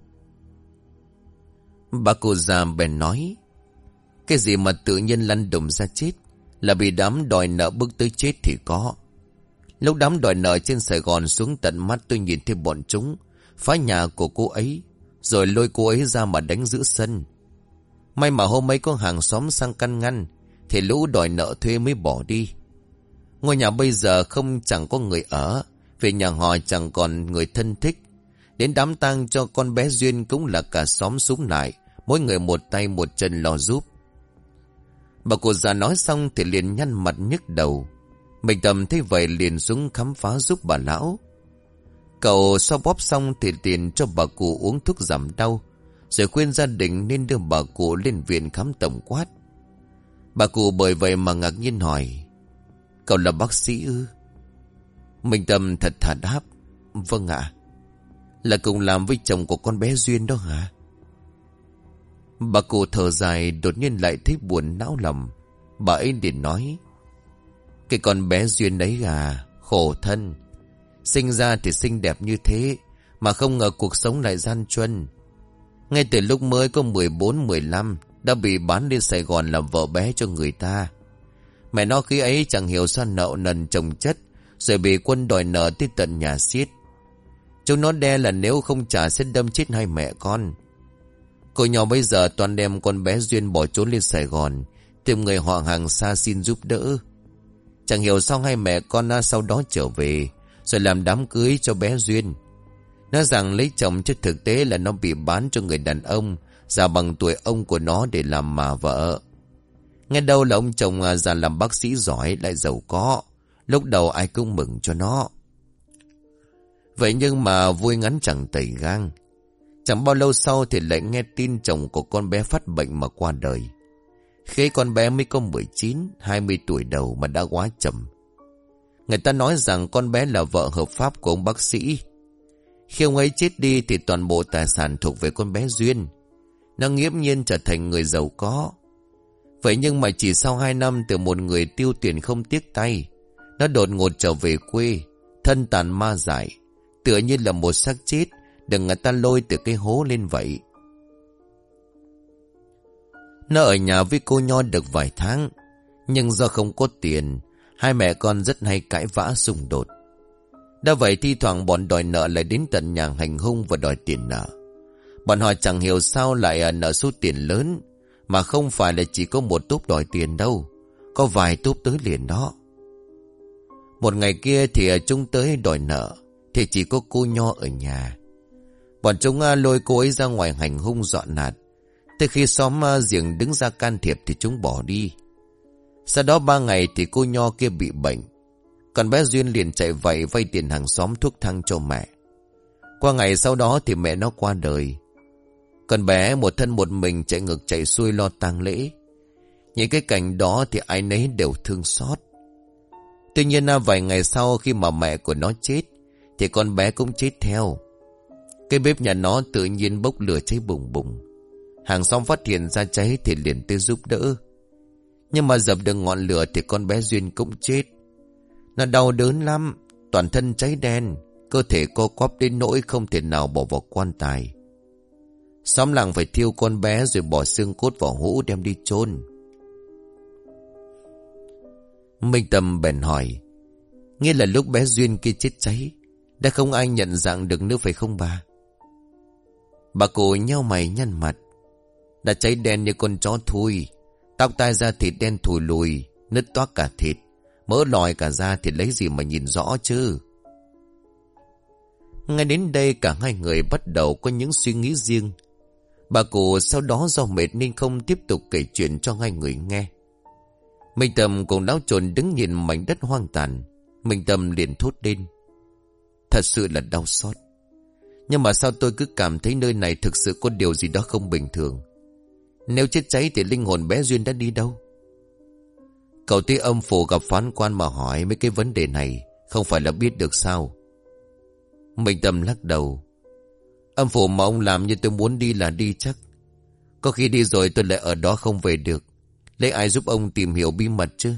Bà cụ già bèn nói. Cái gì mà tự nhiên lăn đùng ra chết? Là bị đám đòi nợ bước tới chết thì có. Lúc đám đòi nợ trên Sài Gòn xuống tận mắt tôi nhìn thấy bọn chúng phá nhà của cô ấy, rồi lôi cô ấy ra mà đánh giữa sân. May mà hôm ấy có hàng xóm sang căn ngăn, thì lũ đòi nợ thuê mới bỏ đi. Ngôi nhà bây giờ không chẳng có người ở, vì nhà họ chẳng còn người thân thích. Đến đám tang cho con bé Duyên cũng là cả xóm súng lại, mỗi người một tay một chân lo giúp. Bà cụ già nói xong thì liền nhăn mặt nhức đầu. Mình Tâm thấy vậy liền xuống khám phá giúp bà lão. Cậu xoa bóp xong thì tiền cho bà cụ uống thuốc giảm đau, rồi khuyên gia đình nên đưa bà cụ lên viện khám tổng quát. Bà cụ bởi vậy mà ngạc nhiên hỏi. Cậu là bác sĩ ư? Minh Tâm thật thà đáp. Vâng ạ. Là cùng làm với chồng của con bé Duyên đó hả? Bà cụ thở dài, đột nhiên lại thấy buồn não lòng. Bà ấy liền nói. Cái con bé Duyên đấy à, khổ thân. Sinh ra thì xinh đẹp như thế, mà không ngờ cuộc sống lại gian truân. Ngay từ lúc mới có mười bốn mười lăm đã bị bán lên Sài Gòn làm vợ bé cho người ta. Mẹ nó khi ấy chẳng hiểu sao nợ nần chồng chất, rồi bị quân đòi nợ tới tận nhà xiết. Chúng nó đe là nếu không trả sẽ đâm chết hai mẹ con. Cô nhỏ bây giờ toàn đem con bé Duyên bỏ trốn lên Sài Gòn, tìm người họ hàng xa xin giúp đỡ. Chẳng hiểu sao hai mẹ con sau đó trở về, rồi làm đám cưới cho bé Duyên. Nói rằng lấy chồng chứ thực tế là nó bị bán cho người đàn ông già bằng tuổi ông của nó để làm mà vợ. Nghe đâu là ông chồng già làm bác sĩ giỏi lại giàu có. Lúc đầu ai cũng mừng cho nó. Vậy nhưng mà vui ngắn chẳng tẩy gang. Chẳng bao lâu sau thì lại nghe tin chồng của con bé phát bệnh mà qua đời. Khi con bé mới có mười chín, hai mươi tuổi đầu mà đã quá chậm. Người ta nói rằng con bé là vợ hợp pháp của ông bác sĩ. Khi ông ấy chết đi thì toàn bộ tài sản thuộc về con bé Duyên. Nó nghiễm nhiên trở thành người giàu có. Vậy nhưng mà chỉ sau hai năm từ một người tiêu tiền không tiếc tay, nó đột ngột trở về quê, thân tàn ma dại, tựa như là một xác chết được người ta lôi từ cái hố lên vậy. Nó ở nhà với cô Nho được vài tháng, nhưng do không có tiền, hai mẹ con rất hay cãi vã xung đột. Đã vậy thi thoảng bọn đòi nợ lại đến tận nhà hành hung và đòi tiền nợ. Bọn họ chẳng hiểu sao lại nợ số tiền lớn, mà không phải là chỉ có một tốp đòi tiền đâu, có vài tốp tới liền đó. Một ngày kia thì chúng tới đòi nợ, thì chỉ có cô Nho ở nhà. Bọn chúng lôi cô ấy ra ngoài hành hung dọa nạt. Từ khi xóm giềng đứng ra can thiệp thì chúng bỏ đi. Sau đó ba ngày thì cô Nho kia bị bệnh. Còn bé Duyên liền chạy vậy vay tiền hàng xóm thuốc thang cho mẹ. Qua ngày sau đó thì mẹ nó qua đời. Còn bé một thân một mình chạy ngược chạy xuôi lo tang lễ. Những cái cảnh đó thì ai nấy đều thương xót. Tuy nhiên vài ngày sau khi mà mẹ của nó chết thì con bé cũng chết theo. Cái bếp nhà nó tự nhiên bốc lửa cháy bùng bùng. Hàng xóm phát hiện ra cháy thì liền tới giúp đỡ. Nhưng mà dập được ngọn lửa thì con bé Duyên cũng chết. Nó đau đớn lắm, toàn thân cháy đen, cơ thể co quắp đến nỗi không thể nào bỏ vào quan tài. Xóm làng phải thiêu con bé rồi bỏ xương cốt vào hũ đem đi chôn. Minh Tâm bèn hỏi, nghĩa là lúc bé Duyên kia chết cháy, đã không ai nhận dạng được nữa phải không bà? Bà cụ nheo mày nhăn mặt. Đã cháy đen như con chó thui, tóc tai da thịt đen thùi lùi, nứt toác cả thịt, mỡ lòi cả da thì lấy gì mà nhìn rõ chứ. Ngay đến đây cả hai người bắt đầu có những suy nghĩ riêng. Bà cụ sau đó do mệt nên không tiếp tục kể chuyện cho hai người nghe. Minh Tâm cùng Lão Trồn đứng nhìn mảnh đất hoang tàn. Minh Tâm liền thốt lên, thật sự là đau xót. Nhưng mà sao tôi cứ cảm thấy nơi này thực sự có điều gì đó không bình thường. Nếu chết cháy thì linh hồn bé Duyên đã đi đâu? Cậu tí âm phủ gặp phán quan mà hỏi mấy cái vấn đề này, không phải là biết được sao? Minh Tâm lắc đầu. Âm phủ mà ông làm như tôi muốn đi là đi chắc. Có khi đi rồi tôi lại ở đó không về được. Lấy ai giúp ông tìm hiểu bí mật chứ?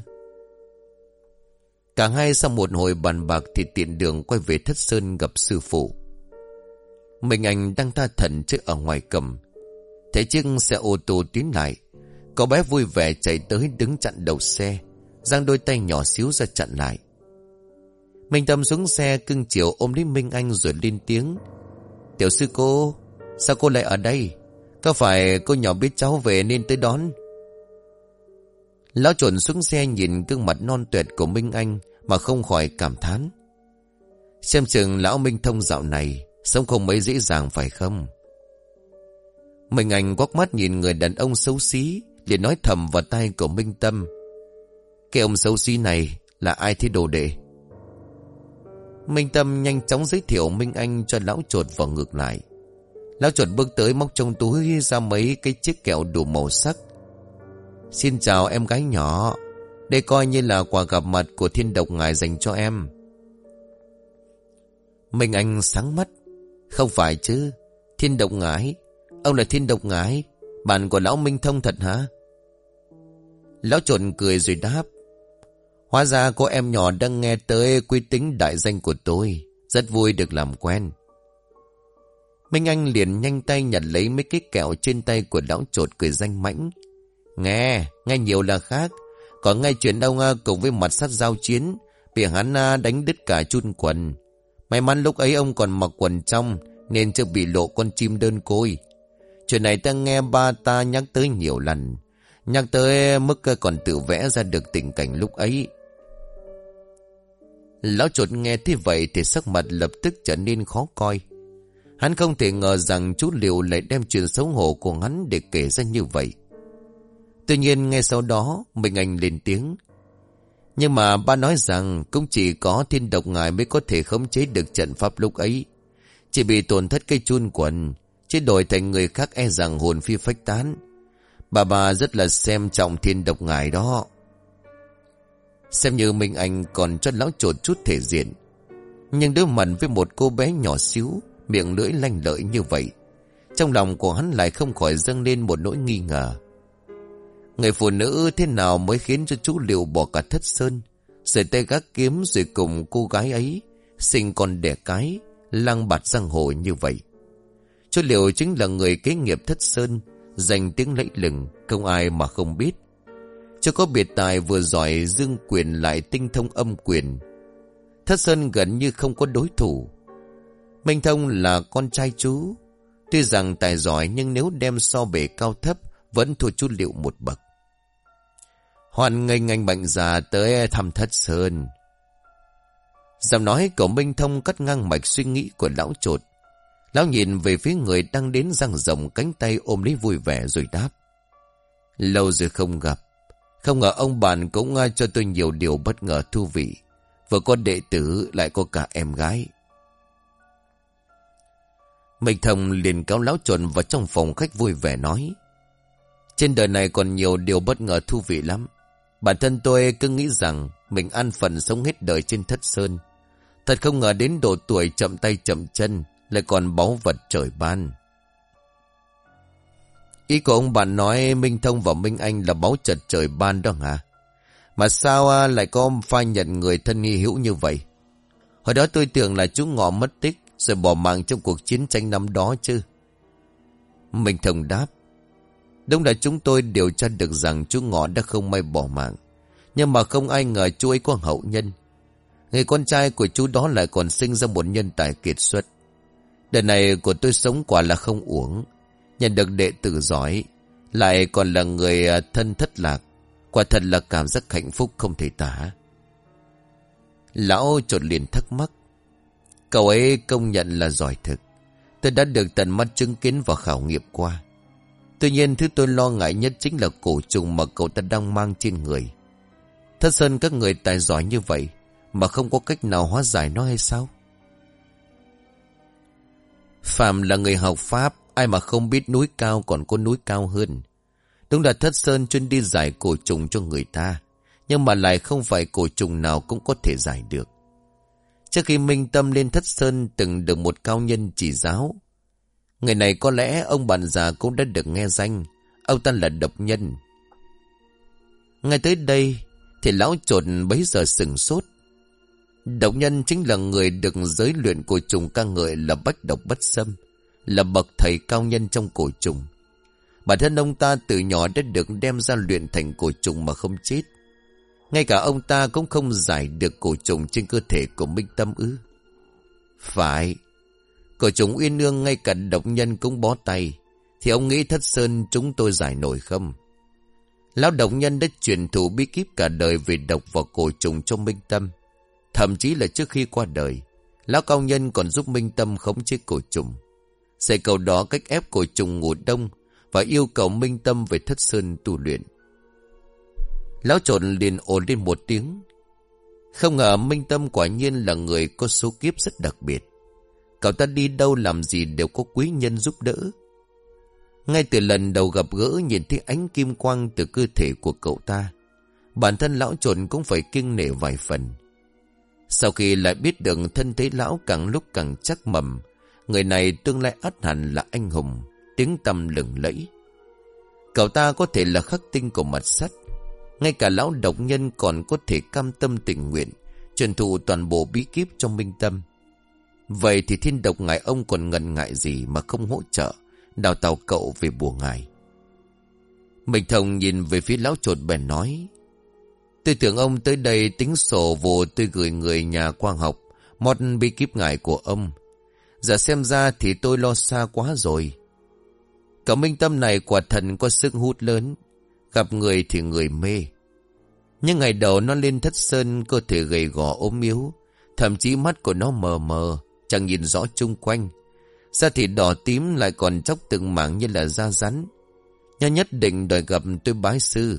Cả hai sau một hồi bàn bạc thì tiện đường quay về Thất Sơn gặp sư phụ. Mình Anh đang tha thẩn trước ở ngoài cầm. Thấy chiếc xe ô tô tiến lại, cậu bé vui vẻ chạy tới đứng chặn đầu xe, giang đôi tay nhỏ xíu ra chặn lại. Minh Tâm xuống xe cưng chiều ôm lấy Minh Anh rồi lên tiếng, tiểu sư cô, sao cô lại ở đây? Có phải cô nhỏ biết cháu về nên tới đón? Lão Trồn xuống xe nhìn gương mặt non tuệt của Minh Anh mà không khỏi cảm thán. Xem chừng lão Minh Thông dạo này sống không mấy dễ dàng phải không? Minh Anh quắc mắt nhìn người đàn ông xấu xí, liền nói thầm vào tai của Minh Tâm, cái ông xấu xí này là ai thế đồ đệ? Minh Tâm nhanh chóng giới thiệu Minh Anh cho Lão Trột vào ngược lại. Lão Trột bước tới móc trong túi ra mấy cái chiếc kẹo đủ màu sắc. Xin chào em gái nhỏ, đây coi như là quà gặp mặt của thiên độc ngài dành cho em. Minh Anh sáng mắt. Không phải chứ. Thiên Độc Ngải. Ông là Thiên Độc Ngải, bạn của lão Minh Thông thật hả? Lão trộn cười rồi đáp. Hóa ra cô em nhỏ đang nghe tới quy tính đại danh của tôi. Rất vui được làm quen. Minh Anh liền nhanh tay nhặt lấy mấy cái kẹo trên tay của lão trột cười danh mãnh. Nghe, nghe nhiều là khác. Còn ngay chuyện ông cùng với mặt sắt giao chiến, bị hắn đánh đứt cả chun quần. May mắn lúc ấy ông còn mặc quần trong, nên chưa bị lộ con chim đơn côi. Chuyện này ta nghe ba ta nhắc tới nhiều lần. Nhắc tới mức còn tự vẽ ra được tình cảnh lúc ấy. Lão trột nghe thế vậy thì sắc mặt lập tức trở nên khó coi. Hắn không thể ngờ rằng chú Liệu lại đem chuyện xấu hổ của hắn để kể ra như vậy. Tuy nhiên ngay sau đó Minh Anh lên tiếng. Nhưng mà ba nói rằng cũng chỉ có Thiên Độc Ngải mới có thể khống chế được trận pháp lúc ấy. Chỉ bị tổn thất cây chun quần, chứ đổi thành người khác e rằng hồn phi phách tán. Bà bà rất là xem trọng Thiên Độc Ngải đó. Xem như Minh Anh còn cho lão trột chút thể diện. Nhưng đối mặt với một cô bé nhỏ xíu, miệng lưỡi lanh lợi như vậy, trong lòng của hắn lại không khỏi dâng lên một nỗi nghi ngờ. Người phụ nữ thế nào mới khiến cho chú Liệu bỏ cả Thất Sơn, rồi tay gác kiếm, rồi cùng cô gái ấy sinh con đẻ cái, lang bạt giang hồ như vậy? Chú Liệu chính là người kế nghiệp Thất Sơn, danh tiếng lẫy lừng, không ai mà không biết. Chưa có biệt tài vừa giỏi dương quyền lại tinh thông âm quyền, Thất Sơn gần như không có đối thủ. Minh Thông là con trai chú, tuy rằng tài giỏi nhưng nếu đem so bề cao thấp vẫn thua chú Liệu một bậc. Hoan nghênh anh bệnh già tới thăm Thất Sơn. Giọng nói của Minh Thông cắt ngang mạch suy nghĩ của lão trột. Lão nhìn về phía người đang đến dang rộng cánh tay ôm lấy vui vẻ rồi đáp. Lâu rồi không gặp, không ngờ ông bạn cũng cho tôi nhiều điều bất ngờ thú vị. Vừa có đệ tử lại có cả em gái. Minh Thông liền kéo lão trột vào trong phòng khách vui vẻ nói. Trên đời này còn nhiều điều bất ngờ thú vị lắm. Bản thân tôi cứ nghĩ rằng mình an phận sống hết đời trên Thất Sơn. Thật không ngờ đến độ tuổi chậm tay chậm chân lại còn báu vật trời ban. Ý của ông bạn nói Minh Thông và Minh Anh là báu chật trời ban đó hả? Mà sao lại có phai nhận người thân hy hữu như vậy? Hồi đó tôi tưởng là chú Ngọ mất tích rồi bỏ mạng trong cuộc chiến tranh năm đó chứ. Minh Thông đáp. Đúng là chúng tôi điều tra được rằng chú Ngọ đã không may bỏ mạng. Nhưng mà không ai ngờ chú ấy có hậu nhân. Người con trai của chú đó lại còn sinh ra một nhân tài kiệt xuất. Đời này của tôi sống quả là không uổng. Nhận được đệ tử giỏi, lại còn là người thân thất lạc. Quả thật là cảm giác hạnh phúc không thể tả. Lão trột liền thắc mắc. Cậu ấy công nhận là giỏi thực. Tôi đã được tận mắt chứng kiến và khảo nghiệm qua. Tuy nhiên thứ tôi lo ngại nhất chính là cổ trùng mà cậu ta đang mang trên người. Thất Sơn các người tài giỏi như vậy mà không có cách nào hóa giải nó hay sao? Phạm là người học pháp, ai mà không biết núi cao còn có núi cao hơn. Đúng là Thất Sơn chuyên đi giải cổ trùng cho người ta, nhưng mà lại không phải cổ trùng nào cũng có thể giải được. Trước khi Minh Tâm lên Thất Sơn từng được một cao nhân chỉ giáo. Người này có lẽ ông bạn già cũng đã được nghe danh. Ông ta là Độc Nhân. Ngay tới đây thì lão trột bấy giờ sửng sốt. Độc Nhân chính là người được giới luyện cổ trùng ca ngợi là bách độc bất xâm, là bậc thầy cao nhân trong cổ trùng. Bản thân ông ta từ nhỏ đã được đem ra luyện thành cổ trùng mà không chết. Ngay cả ông ta cũng không giải được cổ trùng trên cơ thể của Minh Tâm ư? Phải. Cổ trùng Uyên Ương ngay cả Độc Nhân cũng bó tay, thì ông nghĩ Thất Sơn chúng tôi giải nổi không? Lão Độc Nhân đã truyền thụ bí kíp cả đời về độc và cổ trùng cho Minh Tâm. Thậm chí là trước khi qua đời, lão cao nhân còn giúp Minh Tâm khống chế cổ trùng, dạy cậu đó cách ép cổ trùng ngủ đông và yêu cầu Minh Tâm về Thất Sơn tu luyện. Lão trộn liền ồn lên một tiếng. Không ngờ Minh Tâm quả nhiên là người có số kiếp rất đặc biệt. Cậu ta đi đâu làm gì đều có quý nhân giúp đỡ. Ngay từ lần đầu gặp gỡ nhìn thấy ánh kim quang từ cơ thể của cậu ta, bản thân lão trộn cũng phải kiêng nể vài phần. Sau khi lại biết được thân thế lão càng lúc càng chắc mầm, người này tương lai ắt hẳn là anh hùng, tiếng tăm lừng lẫy. Cậu ta có thể là khắc tinh của mặt sắt, ngay cả lão độc nhân còn có thể cam tâm tình nguyện truyền thụ toàn bộ bí kíp cho Minh Tâm. Vậy thì thiên độc ngài ông còn ngần ngại gì mà không hỗ trợ đào tạo cậu về bùa ngài? Minh Thông nhìn về phía lão chột bèn nói: Tôi tưởng ông tới đây tính sổ vô, tôi gửi người nhà quang học mót bí kíp ngài của ông. Giờ xem ra thì tôi lo xa quá rồi. Cậu Minh Tâm này quả thần có sức hút lớn, gặp người thì người mê. Nhưng ngày đầu nó lên Thất Sơn, cơ thể gầy gò ốm yếu, thậm chí mắt của nó mờ mờ, chẳng nhìn rõ chung quanh. Da thịt đỏ tím lại còn chóc từng mảng như là da rắn. Nó nhất định đòi gặp tôi bái sư.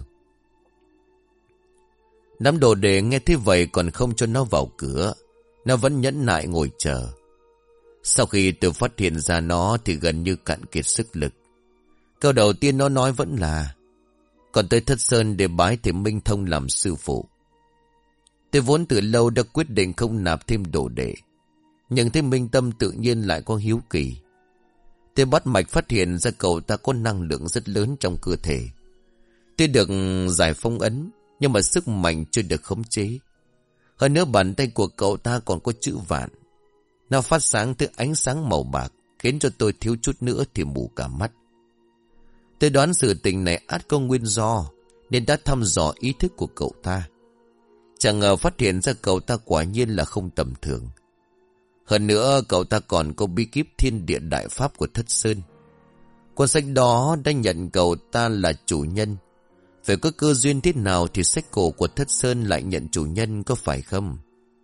Đám đồ đệ nghe thế vậy còn không cho nó vào cửa. Nó vẫn nhẫn nại ngồi chờ. Sau khi tôi phát hiện ra nó thì gần như cạn kiệt sức lực. Câu đầu tiên nó nói vẫn là: Còn tới Thất Sơn để bái thầy Minh Thông làm sư phụ. Tôi vốn từ lâu đã quyết định không nạp thêm đồ đệ, nhưng thấy Minh Tâm tự nhiên lại có hiếu kỳ. Tôi bắt mạch phát hiện ra cậu ta có năng lượng rất lớn trong cơ thể. Tôi được giải phong ấn, nhưng mà sức mạnh chưa được khống chế. Hơn nữa bàn tay của cậu ta còn có chữ vạn. Nó phát sáng thứ ánh sáng màu bạc, khiến cho tôi thiếu chút nữa thì mù cả mắt. Tôi đoán sự tình này ắt có nguyên do, nên đã thăm dò ý thức của cậu ta. Chẳng ngờ phát hiện ra cậu ta quả nhiên là không tầm thường. Hơn nữa cậu ta còn có bí kíp Thiên Địa Đại Pháp của Thất Sơn. Cuốn sách đó đã nhận cậu ta là chủ nhân. Phải có cơ duyên thế nào thì sách cổ của Thất Sơn lại nhận chủ nhân, có phải không?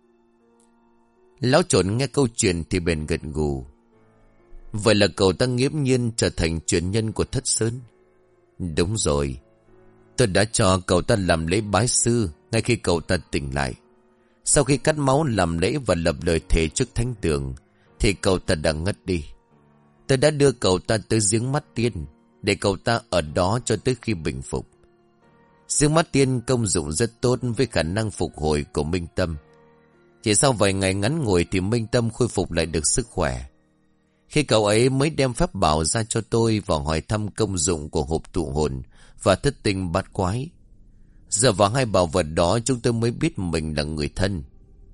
Lão Trộn nghe câu chuyện thì bèn gật gù. Vậy là cậu ta nghiễm nhiên trở thành truyền nhân của Thất Sơn. Đúng rồi. Tôi đã cho cậu ta làm lễ bái sư ngay khi cậu ta tỉnh lại. Sau khi cắt máu làm lễ và lập lời thề trước thánh tường, thì cậu ta đã ngất đi. Tôi đã đưa cậu ta tới giếng mắt tiên, để cậu ta ở đó cho tới khi bình phục. Giếng mắt tiên công dụng rất tốt với khả năng phục hồi của Minh Tâm. Chỉ sau vài ngày ngắn ngủi thì Minh Tâm khôi phục lại được sức khỏe. Khi cậu ấy mới đem pháp bảo ra cho tôi và hỏi thăm công dụng của hộp tụ hồn và thất tinh bát quái. Giờ vào hai bảo vật đó chúng tôi mới biết mình là người thân.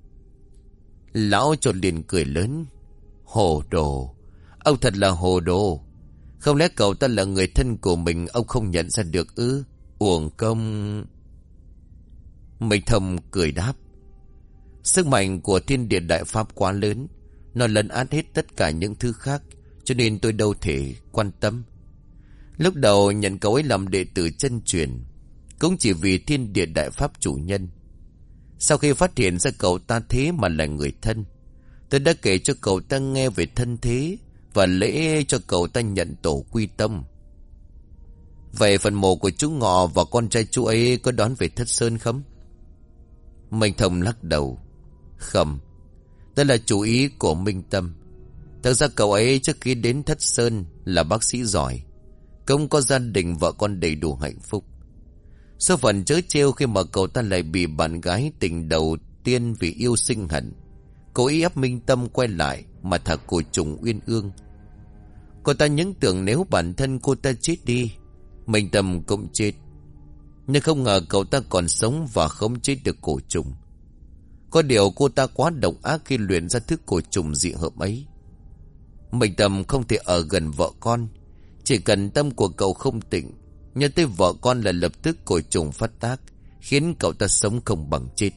Lão Trột liền cười lớn. Hồ đồ! Ông thật là hồ đồ! Không lẽ cậu ta là người thân của mình ông không nhận ra được ư? Uổng công! Minh Thông cười đáp. Sức mạnh của Thiên Địa Đại Pháp quá lớn, nó lấn át hết tất cả những thứ khác, cho nên tôi đâu thể quan tâm. Lúc đầu nhận cậu ấy làm đệ tử chân truyền cũng chỉ vì Thiên Địa Đại Pháp chủ nhân. Sau khi phát hiện ra cậu ta thế mà là người thân, tôi đã kể cho cậu ta nghe về thân thế và lễ cho cậu ta nhận tổ quy tông. Vậy phần mộ của chú Ngọ và con trai chú ấy có đón về Thất Sơn không? Minh Thông lắc đầu. Không. Đó là chủ ý của Minh Tâm. Thật ra cậu ấy trước khi đến Thất Sơn là bác sĩ giỏi, cũng có gia đình vợ con đầy đủ hạnh phúc. Số phận trớ trêu khi mà cậu ta lại bị bạn gái tình đầu tiên vì yêu sinh hận, cố ý ép Minh Tâm quay lại mà thả cổ trùng uyên ương. Cô ta những tưởng nếu bản thân cô ta chết đi, Minh Tâm cũng chết. Nhưng không ngờ cậu ta còn sống và không chết được cổ trùng. Có điều cô ta quá độc ác khi luyện ra thứ cổ trùng dị hợm ấy. Minh Tâm không thể ở gần vợ con. Chỉ cần tâm của cậu không tịnh, nhớ tới vợ con là lập tức cổ trùng phát tác, khiến cậu ta sống không bằng chết.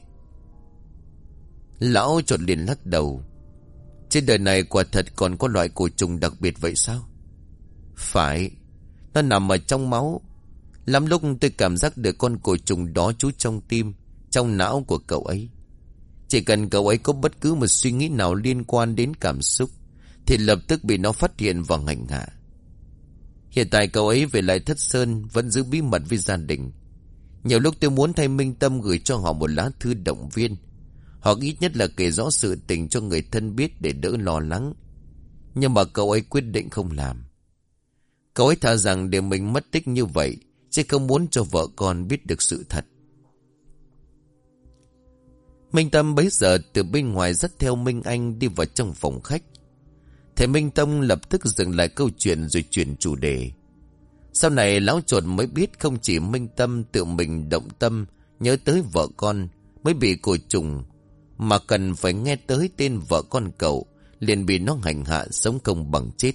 Lão Trột liền lắc đầu. Trên đời này quả thật còn có loại cổ trùng đặc biệt vậy sao? Phải. Nó nằm ở trong máu. Lắm lúc tôi cảm giác được con cổ trùng đó trú trong tim, trong não của cậu ấy. Chỉ cần cậu ấy có bất cứ một suy nghĩ nào liên quan đến cảm xúc thì lập tức bị nó phát hiện và hành hạ. Hiện tại cậu ấy về lại Thất Sơn vẫn giữ bí mật với gia đình. Nhiều lúc tôi muốn thay Minh Tâm gửi cho họ một lá thư động viên, hoặc ít nhất là kể rõ sự tình cho người thân biết để đỡ lo lắng. Nhưng mà cậu ấy quyết định không làm. Cậu ấy thà rằng để mình mất tích như vậy, chứ không muốn cho vợ con biết được sự thật. Minh Tâm bấy giờ từ bên ngoài dắt theo Minh Anh đi vào trong phòng khách. Thầy Minh Tông lập tức dừng lại câu chuyện rồi chuyển chủ đề. Sau này lão chuột mới biết không chỉ Minh Tâm tự mình động tâm nhớ tới vợ con mới bị cổ trùng, mà cần phải nghe tới tên vợ con cậu liền bị nó hành hạ sống không bằng chết.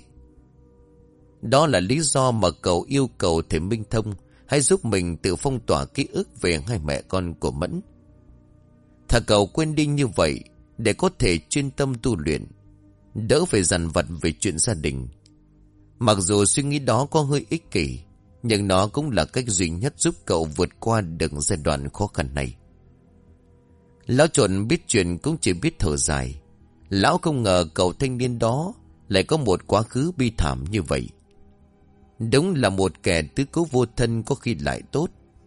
Đó là lý do mà cậu yêu cầu thầy Minh Thông hãy giúp mình tự phong tỏa ký ức về hai mẹ con của Mẫn. Thà cậu quên đi như vậy để có thể chuyên tâm tu luyện, đỡ phải dằn vặt về chuyện gia đình. Mặc dù suy nghĩ đó có hơi ích kỷ, nhưng nó cũng là cách duy nhất giúp cậu vượt qua được giai đoạn khó khăn này. Lão chuột biết chuyện cũng chỉ biết thở dài. Lão không ngờ cậu thanh niên đó lại có một quá khứ bi thảm như vậy. Đúng là một kẻ tứ cố vô thân có khi lại tốt.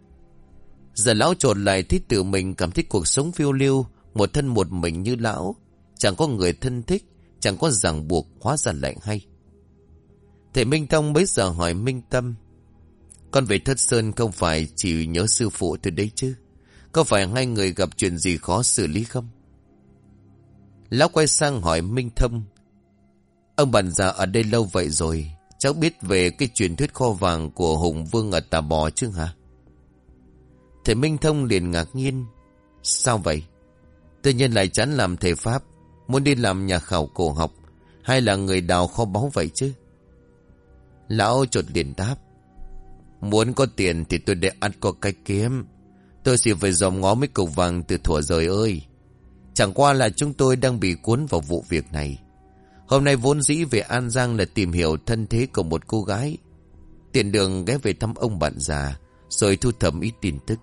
Giờ lão chuột lại thấy tự mình cảm thấy cuộc sống phiêu lưu, một thân một mình như lão, chẳng có người thân thích, chẳng có ràng buộc, hóa ra lại hay. Thầy Minh Thông bấy giờ hỏi Minh Tâm: con về Thất Sơn không phải chỉ nhớ sư phụ thôi đấy chứ? Có phải hai người gặp chuyện gì khó xử lý không? Lão quay sang hỏi Minh Thông: ông bạn già ở đây lâu vậy rồi, cháu biết về cái truyền thuyết kho vàng của Hùng Vương ở Tà Bò chứ hả? Thầy Minh Thông liền ngạc nhiên: sao vậy? Tự nhiên lại chán làm thầy Pháp, muốn đi làm nhà khảo cổ học, hay là người đào kho báu vậy chứ? Lão chuột liền đáp: muốn có tiền thì tôi để ăn có cách kiếm. Tôi chỉ phải dòm ngó mấy cục vàng từ thuở rồi ơi. Chẳng qua là chúng tôi đang bị cuốn vào vụ việc này. Hôm nay vốn dĩ về An Giang là tìm hiểu thân thế của một cô gái, tiện đường ghé về thăm ông bạn già, rồi thu thập ít tin tức.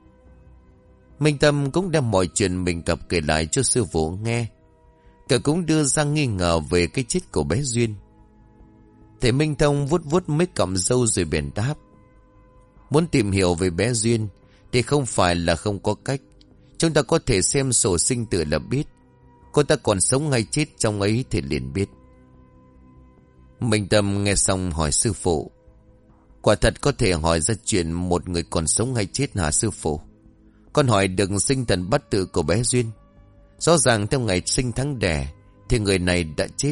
Minh Tâm cũng đem mọi chuyện mình gặp kể lại cho sư phụ nghe. Cậu cũng đưa ra nghi ngờ về cái chết của bé Duyên. Thầy Minh Thông vuốt vuốt mấy cọng râu rồi bèn đáp: muốn tìm hiểu về bé Duyên thì không phải là không có cách. Chúng ta có thể xem sổ sinh tử là biết. Cô ta còn sống hay chết trong ấy thì liền biết. Minh Tâm nghe xong hỏi sư phụ: quả thật có thể hỏi ra chuyện một người còn sống hay chết hả sư phụ? Con hỏi được sinh thần bát tự của bé Duyên. Rõ ràng theo ngày sinh tháng đẻ thì người này đã chết.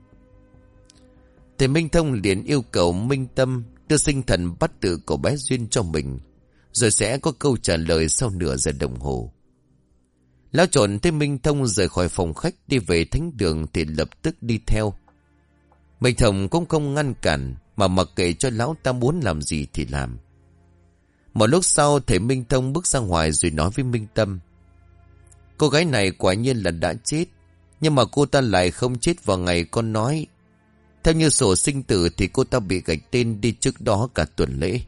Thầy Minh Thông liền yêu cầu Minh Tâm đưa sinh thần bát tự của bé Duyên cho mình, rồi sẽ có câu trả lời sau nửa giờ đồng hồ. Lão trộn thấy Minh Thông rời khỏi phòng khách đi về thánh đường thì lập tức đi theo. Minh Thông cũng không ngăn cản, mà mặc kệ cho lão ta muốn làm gì thì làm. Một lúc sau thầy Minh Thông bước ra ngoài rồi nói với Minh Tâm: cô gái này quả nhiên là đã chết, nhưng mà cô ta lại không chết vào ngày con nói. Theo như sổ sinh tử thì cô ta bị gạch tên đi trước đó cả tuần lễ.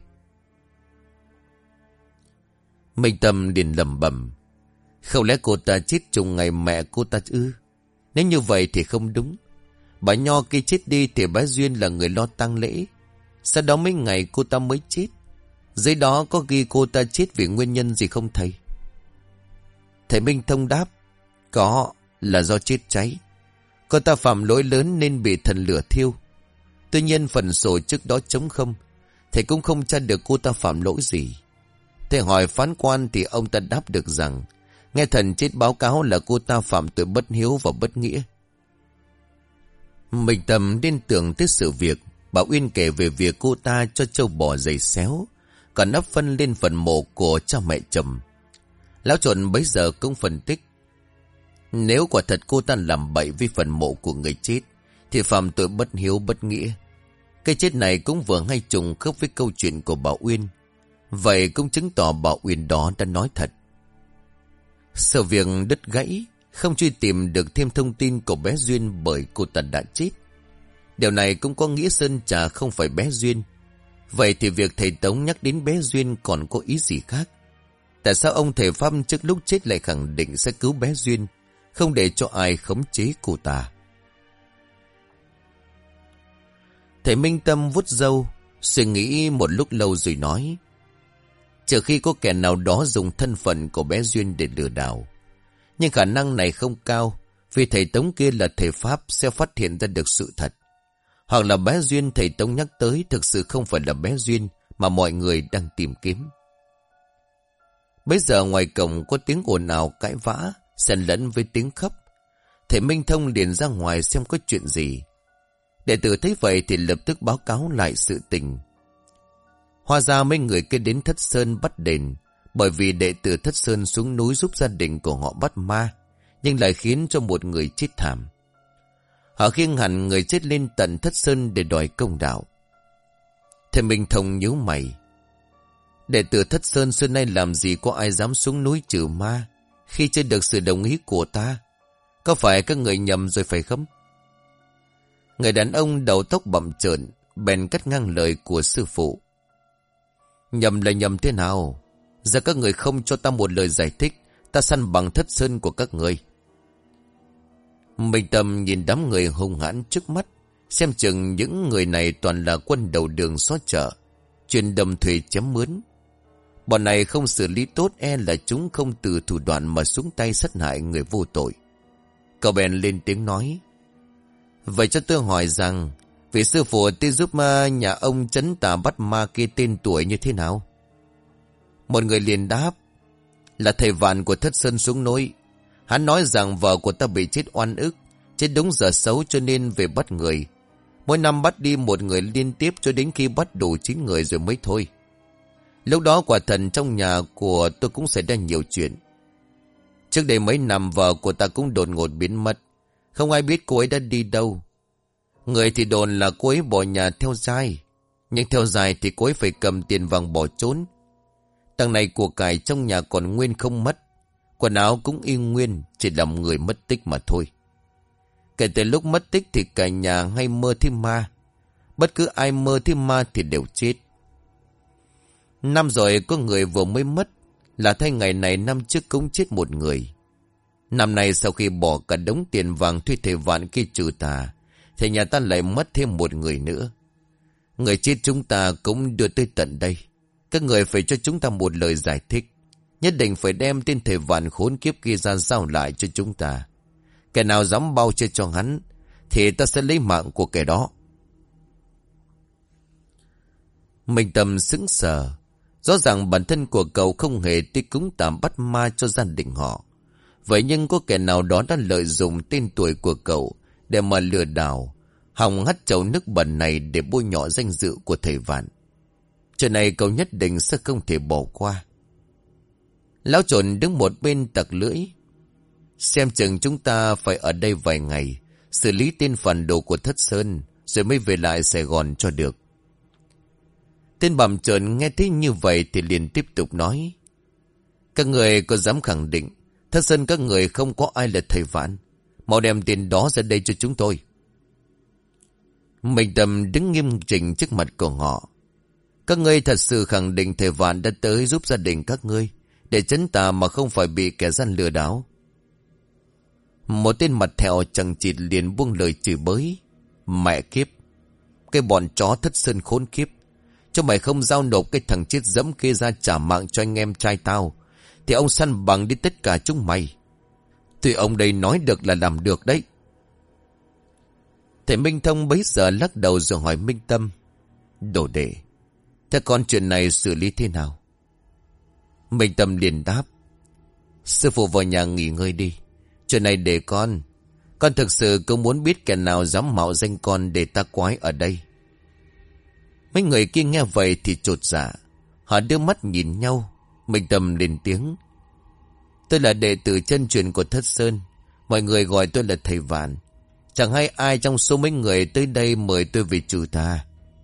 Minh Tâm liền lẩm bẩm: không lẽ cô ta chết trùng ngày mẹ cô ta ư? Nếu như vậy thì không đúng. Bà Nho khi chết đi thì bà Duyên là người lo tang lễ. Sau đó mấy ngày cô ta mới chết. Dưới đó có ghi cô ta chết vì nguyên nhân gì không thầy? Thầy Minh Thông đáp: có, là do chết cháy. Cô ta phạm lỗi lớn nên bị thần lửa thiêu. Tuy nhiên phần sổ trước đó trống không, thầy cũng không tra được cô ta phạm lỗi gì. Thầy hỏi phán quan thì ông ta đáp được rằng nghe thần chết báo cáo là cô ta phạm tội bất hiếu và bất nghĩa. Minh Tâm liên tưởng tới sự việc Bảo Uyên kể về việc cô ta cho trâu bò giày xéo, còn ấp phân lên phần mộ của cha mẹ chồng. Lão trộn bấy giờ cũng phân tích: nếu quả thật cô ta làm bậy với phần mộ của người chết thì phạm tội bất hiếu bất nghĩa. Cái chết này cũng vừa hay trùng khớp với câu chuyện của Bảo Uyên. Vậy cũng chứng tỏ Bảo Uyên đó đã nói thật. Sự việc đứt gãy, không truy tìm được thêm thông tin của bé Duyên bởi cô ta đã chết. Điều này cũng có nghĩa Sơn Trà không phải bé Duyên. Vậy thì việc thầy Tống nhắc đến bé Duyên còn có ý gì khác? Tại sao ông thầy Pháp trước lúc chết lại khẳng định sẽ cứu bé Duyên, không để cho ai khống chế cô ta? Thầy Minh Tâm vuốt râu, suy nghĩ một lúc lâu rồi nói: trừ khi có kẻ nào đó dùng thân phận của bé Duyên để lừa đảo. Nhưng khả năng này không cao, vì thầy Tống kia là thầy Pháp sẽ phát hiện ra được sự thật. Hoặc là bé Duyên thầy Tống nhắc tới thực sự không phải là bé Duyên mà mọi người đang tìm kiếm. Bây giờ ngoài cổng có tiếng ồn ào cãi vã, xen lẫn với tiếng khóc. Thầy Minh Thông liền ra ngoài xem có chuyện gì. Đệ tử thấy vậy thì lập tức báo cáo lại sự tình. Hóa ra mấy người kia đến Thất Sơn bắt đền, bởi vì đệ tử Thất Sơn xuống núi giúp gia đình của họ bắt ma, nhưng lại khiến cho một người chết thảm. Họ khiêng hẳn người chết lên tận Thất Sơn để đòi công đạo. Thầy Minh Thông nhíu mày. Đệ tử Thất Sơn xưa nay làm gì có ai dám xuống núi trừ ma khi chưa được sự đồng ý của ta? Có phải các người nhầm rồi phải không? Người đàn ông đầu tóc bặm trợn bèn cắt ngang lời của sư phụ. Nhầm là nhầm thế nào? Giờ các người không cho ta một lời giải thích, ta săn bằng Thất Sơn của các người. Minh Tâm nhìn đám người hung hãn trước mắt, xem chừng những người này toàn là quân đầu đường xó chợ, chuyên đâm thuê chém mướn. Bọn này không xử lý tốt e là chúng không từ thủ đoạn mà xuống tay sát hại người vô tội. Cậu bèn lên tiếng nói. Vậy cho tôi hỏi rằng, vị sư phụ tiên giúp ma nhà ông trấn tà bắt ma kia tên tuổi như thế nào? Một người liền đáp. Là thầy Vạn của Thất Sơn xuống núi. Hắn nói rằng vợ của ta bị chết oan ức, chết đúng giờ xấu cho nên về bắt người. Mỗi năm bắt đi một người liên tiếp cho đến khi bắt đủ chín người rồi mới thôi. Lúc đó quả thần trong nhà của tôi cũng xảy ra nhiều chuyện. Trước đây mấy năm vợ của ta cũng đột ngột biến mất. Không ai biết cô ấy đã đi đâu. Người thì đồn là cô ấy bỏ nhà theo giai. Nhưng theo giai thì cô ấy phải cầm tiền vàng bỏ trốn. Đằng này của cải trong nhà còn nguyên không mất. Quần áo cũng y nguyên, chỉ là người mất tích mà thôi. Kể từ lúc mất tích thì cả nhà hay mơ thấy ma. Bất cứ ai mơ thấy ma thì đều chết. Năm rồi có người vừa mới mất. Là thay ngày này năm trước cũng chết một người. Năm nay sau khi bỏ cả đống tiền vàng thuê thầy Vạn kia trừ tà, thì nhà ta lại mất thêm một người nữa. Người chết chúng ta cũng đưa tới tận đây. Các người phải cho chúng ta một lời giải thích. Nhất định phải đem tên thầy Vạn khốn kiếp kia ra giao lại cho chúng ta. Kẻ nào dám bao che cho hắn thì ta sẽ lấy mạng của kẻ đó. Minh Tâm sững sờ. Rõ ràng bản thân của cậu không hề đi cúng tạm bắt ma cho gia đình họ. Vậy nhưng có kẻ nào đó đã lợi dụng tên tuổi của cậu để mà lừa đảo, hòng hắt chậu nước bẩn này để bôi nhọ danh dự của thầy Vạn. Chuyện này cậu nhất định sẽ không thể bỏ qua. Lão Trộn đứng một bên tặc lưỡi. Xem chừng chúng ta phải ở đây vài ngày, xử lý tên phản đồ của Thất Sơn, rồi mới về lại Sài Gòn cho được. Tên bặm trợn nghe thấy như vậy thì liền tiếp tục nói. Các người có dám khẳng định Thất Sơn các người không có ai là thầy Vạn? Mau đem tiền đó ra đây cho chúng tôi. Minh Tâm đứng nghiêm chỉnh trước mặt của họ. Các ngươi thật sự khẳng định thầy Vạn đã tới giúp gia đình các ngươi để trấn tà mà không phải bị kẻ gian lừa đảo? Một tên mặt thẹo chằng chịt liền buông lời chửi bới. Mẹ kiếp, cái bọn chó Thất Sơn khốn kiếp, cho mày không giao nộp cái thằng chết dẫm kia ra trả mạng cho anh em trai tao, thì ông săn bằng đi tất cả chúng mày. Tuy ông đây nói được là làm được đấy. Thầy Minh Thông bấy giờ lắc đầu rồi hỏi Minh Tâm. Đồ đệ, thế con chuyện này xử lý thế nào? Minh Tâm liền đáp. Sư phụ vào nhà nghỉ ngơi đi. Chuyện này để con. Con thực sự cũng muốn biết kẻ nào dám mạo danh con để ta quái ở đây. Mấy người kia nghe vậy thì chột dạ. Họ đưa mắt nhìn nhau. Minh Tâm lên tiếng. Tôi là đệ tử chân truyền của Thất Sơn. Mọi người gọi tôi là thầy Vạn. Chẳng hay ai trong số mấy người tới đây mời tôi về trừ tà.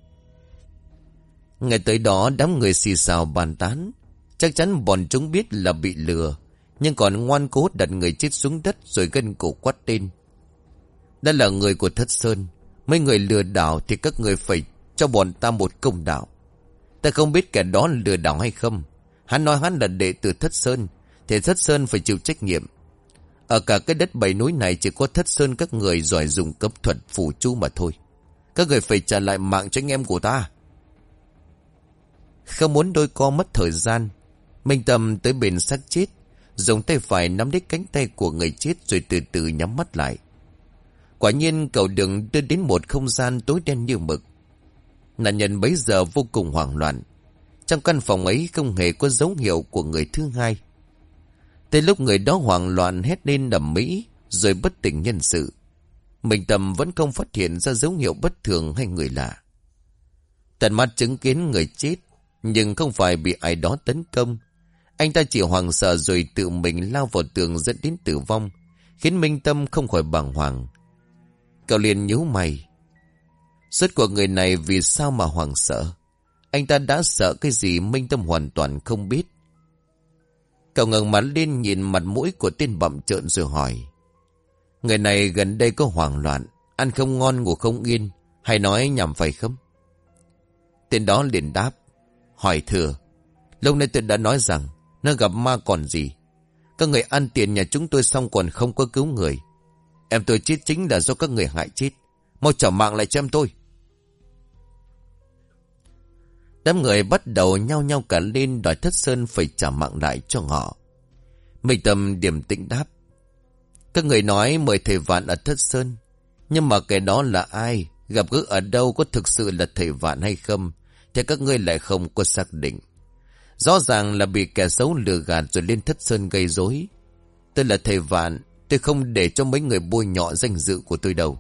Ngày tới đó đám người xì xào bàn tán. Chắc chắn bọn chúng biết là bị lừa, nhưng còn ngoan cố đặt người chết xuống đất rồi gân cổ quát tên. Đây là người của Thất Sơn. Mấy người lừa đảo thì các người phải cho bọn ta một công đạo. Ta không biết kẻ đó lừa đảo hay không. Hắn nói hắn là đệ tử Thất Sơn, thì Thất Sơn phải chịu trách nhiệm. Ở cả cái đất bảy núi này chỉ có Thất Sơn các người giỏi dùng cấp thuật phù chú mà thôi. Các người phải trả lại mạng cho anh em của ta. Không muốn đôi co mất thời gian, Minh Tâm tới bên xác chết, dùng tay phải nắm lấy cánh tay của người chết rồi từ từ nhắm mắt lại. Quả nhiên cậu đường đưa đến một không gian tối đen như mực. Nạn nhân bấy giờ vô cùng hoảng loạn. Trong căn phòng ấy không hề có dấu hiệu của người thứ hai. Tới lúc người đó hoảng loạn hét lên đầm mỹ, rồi bất tỉnh nhân sự. Minh Tâm vẫn không phát hiện ra dấu hiệu bất thường hay người lạ. Tận mắt chứng kiến người chết, nhưng không phải bị ai đó tấn công. Anh ta chỉ hoảng sợ rồi tự mình lao vào tường dẫn đến tử vong, khiến Minh Tâm không khỏi bàng hoàng. Cậu liền nhíu mày. Rốt cuộc người này vì sao mà hoảng sợ? Anh ta đã sợ cái gì Minh Tâm hoàn toàn không biết. Cậu ngẩng mặt lên nhìn mặt mũi của tên bặm trợn rồi hỏi. Người này gần đây có hoảng loạn, ăn không ngon ngủ không yên, hay nói nhầm phải không? Tên đó liền đáp. Hỏi thừa, lúc nãy tôi đã nói rằng nó gặp ma còn gì. Các người ăn tiền nhà chúng tôi xong còn không có cứu người. Em tôi chết chính là do các người hại chết. Mau trả mạng lại cho em tôi. Đám người bắt đầu nhao nhao cả lên đòi Thất Sơn phải trả mạng lại cho họ. Minh Tâm điềm tĩnh đáp. Các người nói mời thầy Vạn ở Thất Sơn. Nhưng mà cái đó là ai? Gặp gỡ ở đâu, có thực sự là thầy Vạn hay không? Thì các ngươi lại không có xác định. Rõ ràng là bị kẻ xấu lừa gạt rồi lên Thất Sơn gây rối. Tôi là thầy Vạn, tôi không để cho mấy người bôi nhọ danh dự của tôi đâu.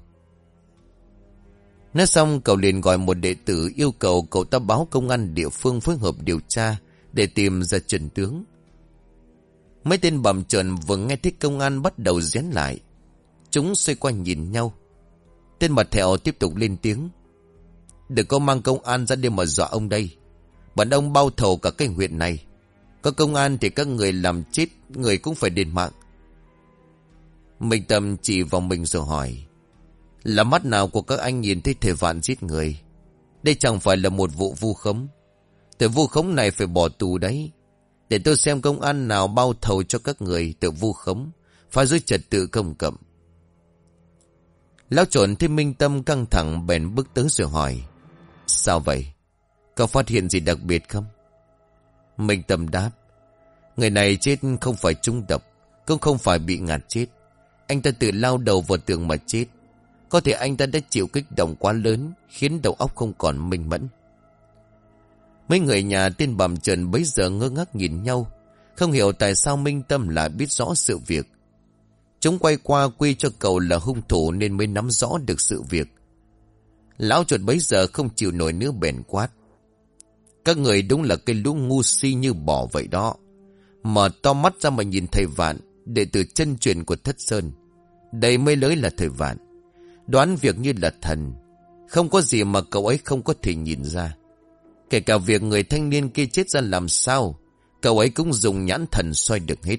Nói xong cậu liền gọi một đệ tử yêu cầu cậu ta báo công an địa phương phối hợp điều tra để tìm ra chân tướng. Mấy tên bầm trợn vừa nghe thấy công an bắt đầu rén lại. Chúng xoay qua nhìn nhau. Tên mặt thẹo tiếp tục lên tiếng. Đừng có mang công an ra để mà dọa ông đây. Bọn ông bao thầu cả cái huyện này. Có công an thì các người làm chết người cũng phải đền mạng. Minh Tâm chỉ vào mình rồi hỏi. Là mắt nào của các anh nhìn thấy thầy Vạn giết người? Đây chẳng phải là một vụ vu khống. Từ vu khống này phải bỏ tù đấy. Để tôi xem công an nào bao thầu cho các người tự vu khống, phá rối trật tự công cộng. Lão trộn thấy Minh Tâm căng thẳng bèn bước tới rồi hỏi. Sao vậy? Có phát hiện gì đặc biệt không? Minh Tâm đáp. Người này chết không phải trúng độc, cũng không phải bị ngạt chết. Anh ta tự lao đầu vào tường mà chết. Có thể anh ta đã chịu kích động quá lớn, khiến đầu óc không còn minh mẫn. Mấy người nhà tên bầm trần bấy giờ ngơ ngác nhìn nhau, không hiểu tại sao Minh Tâm lại biết rõ sự việc. Chúng quay qua quy cho cậu là hung thủ nên mới nắm rõ được sự việc. Lão chuột bấy giờ không chịu nổi nữa bèn quát. Các người đúng là cái lũ ngu si như bò vậy đó. Mở to mắt ra mà nhìn thầy Vạn, đệ tử chân truyền của Thất Sơn. Đây mới lới là thầy Vạn. Đoán việc như là thần. Không có gì mà cậu ấy không có thể nhìn ra. Kể cả việc người thanh niên kia chết ra làm sao, cậu ấy cũng dùng nhãn thần soi được hết.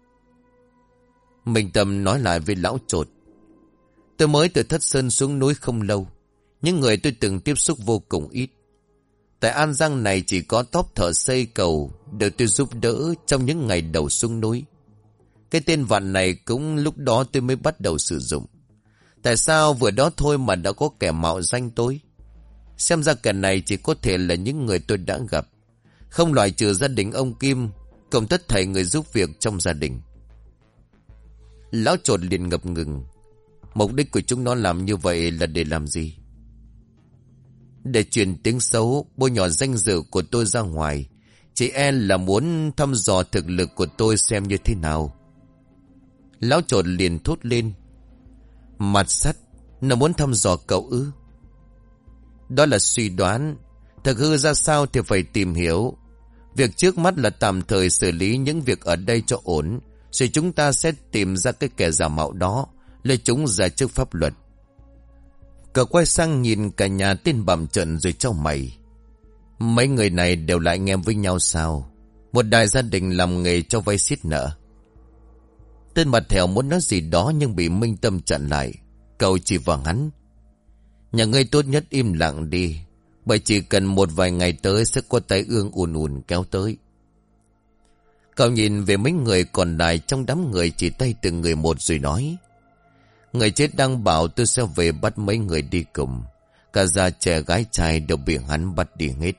Minh Tâm nói lại với lão chột. Tôi mới từ Thất Sơn xuống núi không lâu. Những người tôi từng tiếp xúc vô cùng ít. Tại An Giang này chỉ có tốp thợ xây cầu được tôi giúp đỡ trong những ngày đầu xuống núi. Cái tên Vạn này cũng lúc đó tôi mới bắt đầu sử dụng. Tại sao vừa đó thôi mà đã có kẻ mạo danh tôi? Xem ra kẻ này chỉ có thể là những người tôi đã gặp. Không loại trừ gia đình ông Kim, cộng tất thảy người giúp việc trong gia đình. Lão trột liền ngập ngừng. Mục đích của chúng nó làm như vậy là để làm gì? Để truyền tiếng xấu, bôi nhọ danh dự của tôi ra ngoài. Chị e là muốn thăm dò thực lực của tôi xem như thế nào. Lão trột liền thốt lên. Mặt sắt, nó muốn thăm dò cậu ư? Đó là suy đoán. Thực hư ra sao thì phải tìm hiểu. Việc trước mắt là tạm thời xử lý những việc ở đây cho ổn. Rồi chúng ta sẽ tìm ra cái kẻ giả mạo đó, lấy chúng ra trước pháp luật. Cậu quay sang nhìn cả nhà tên bầm trợn rồi trao mày. Mấy người này đều lại anh em với nhau sao? Một đại gia đình làm nghề cho vay xiết nợ. Tên mặt thèo muốn nói gì đó nhưng bị Minh Tâm chặn lại. Cậu chỉ vào hắn. Nhà ngươi tốt nhất im lặng đi. Bởi chỉ cần một vài ngày tới sẽ có tai ương ùn ùn kéo tới. Cậu nhìn về mấy người còn lại trong đám người, chỉ tay từng người một rồi nói. Người chết đang bảo tôi sẽ về bắt mấy người đi cùng. Cả già trẻ gái trai đều bị hắn bắt đi hết.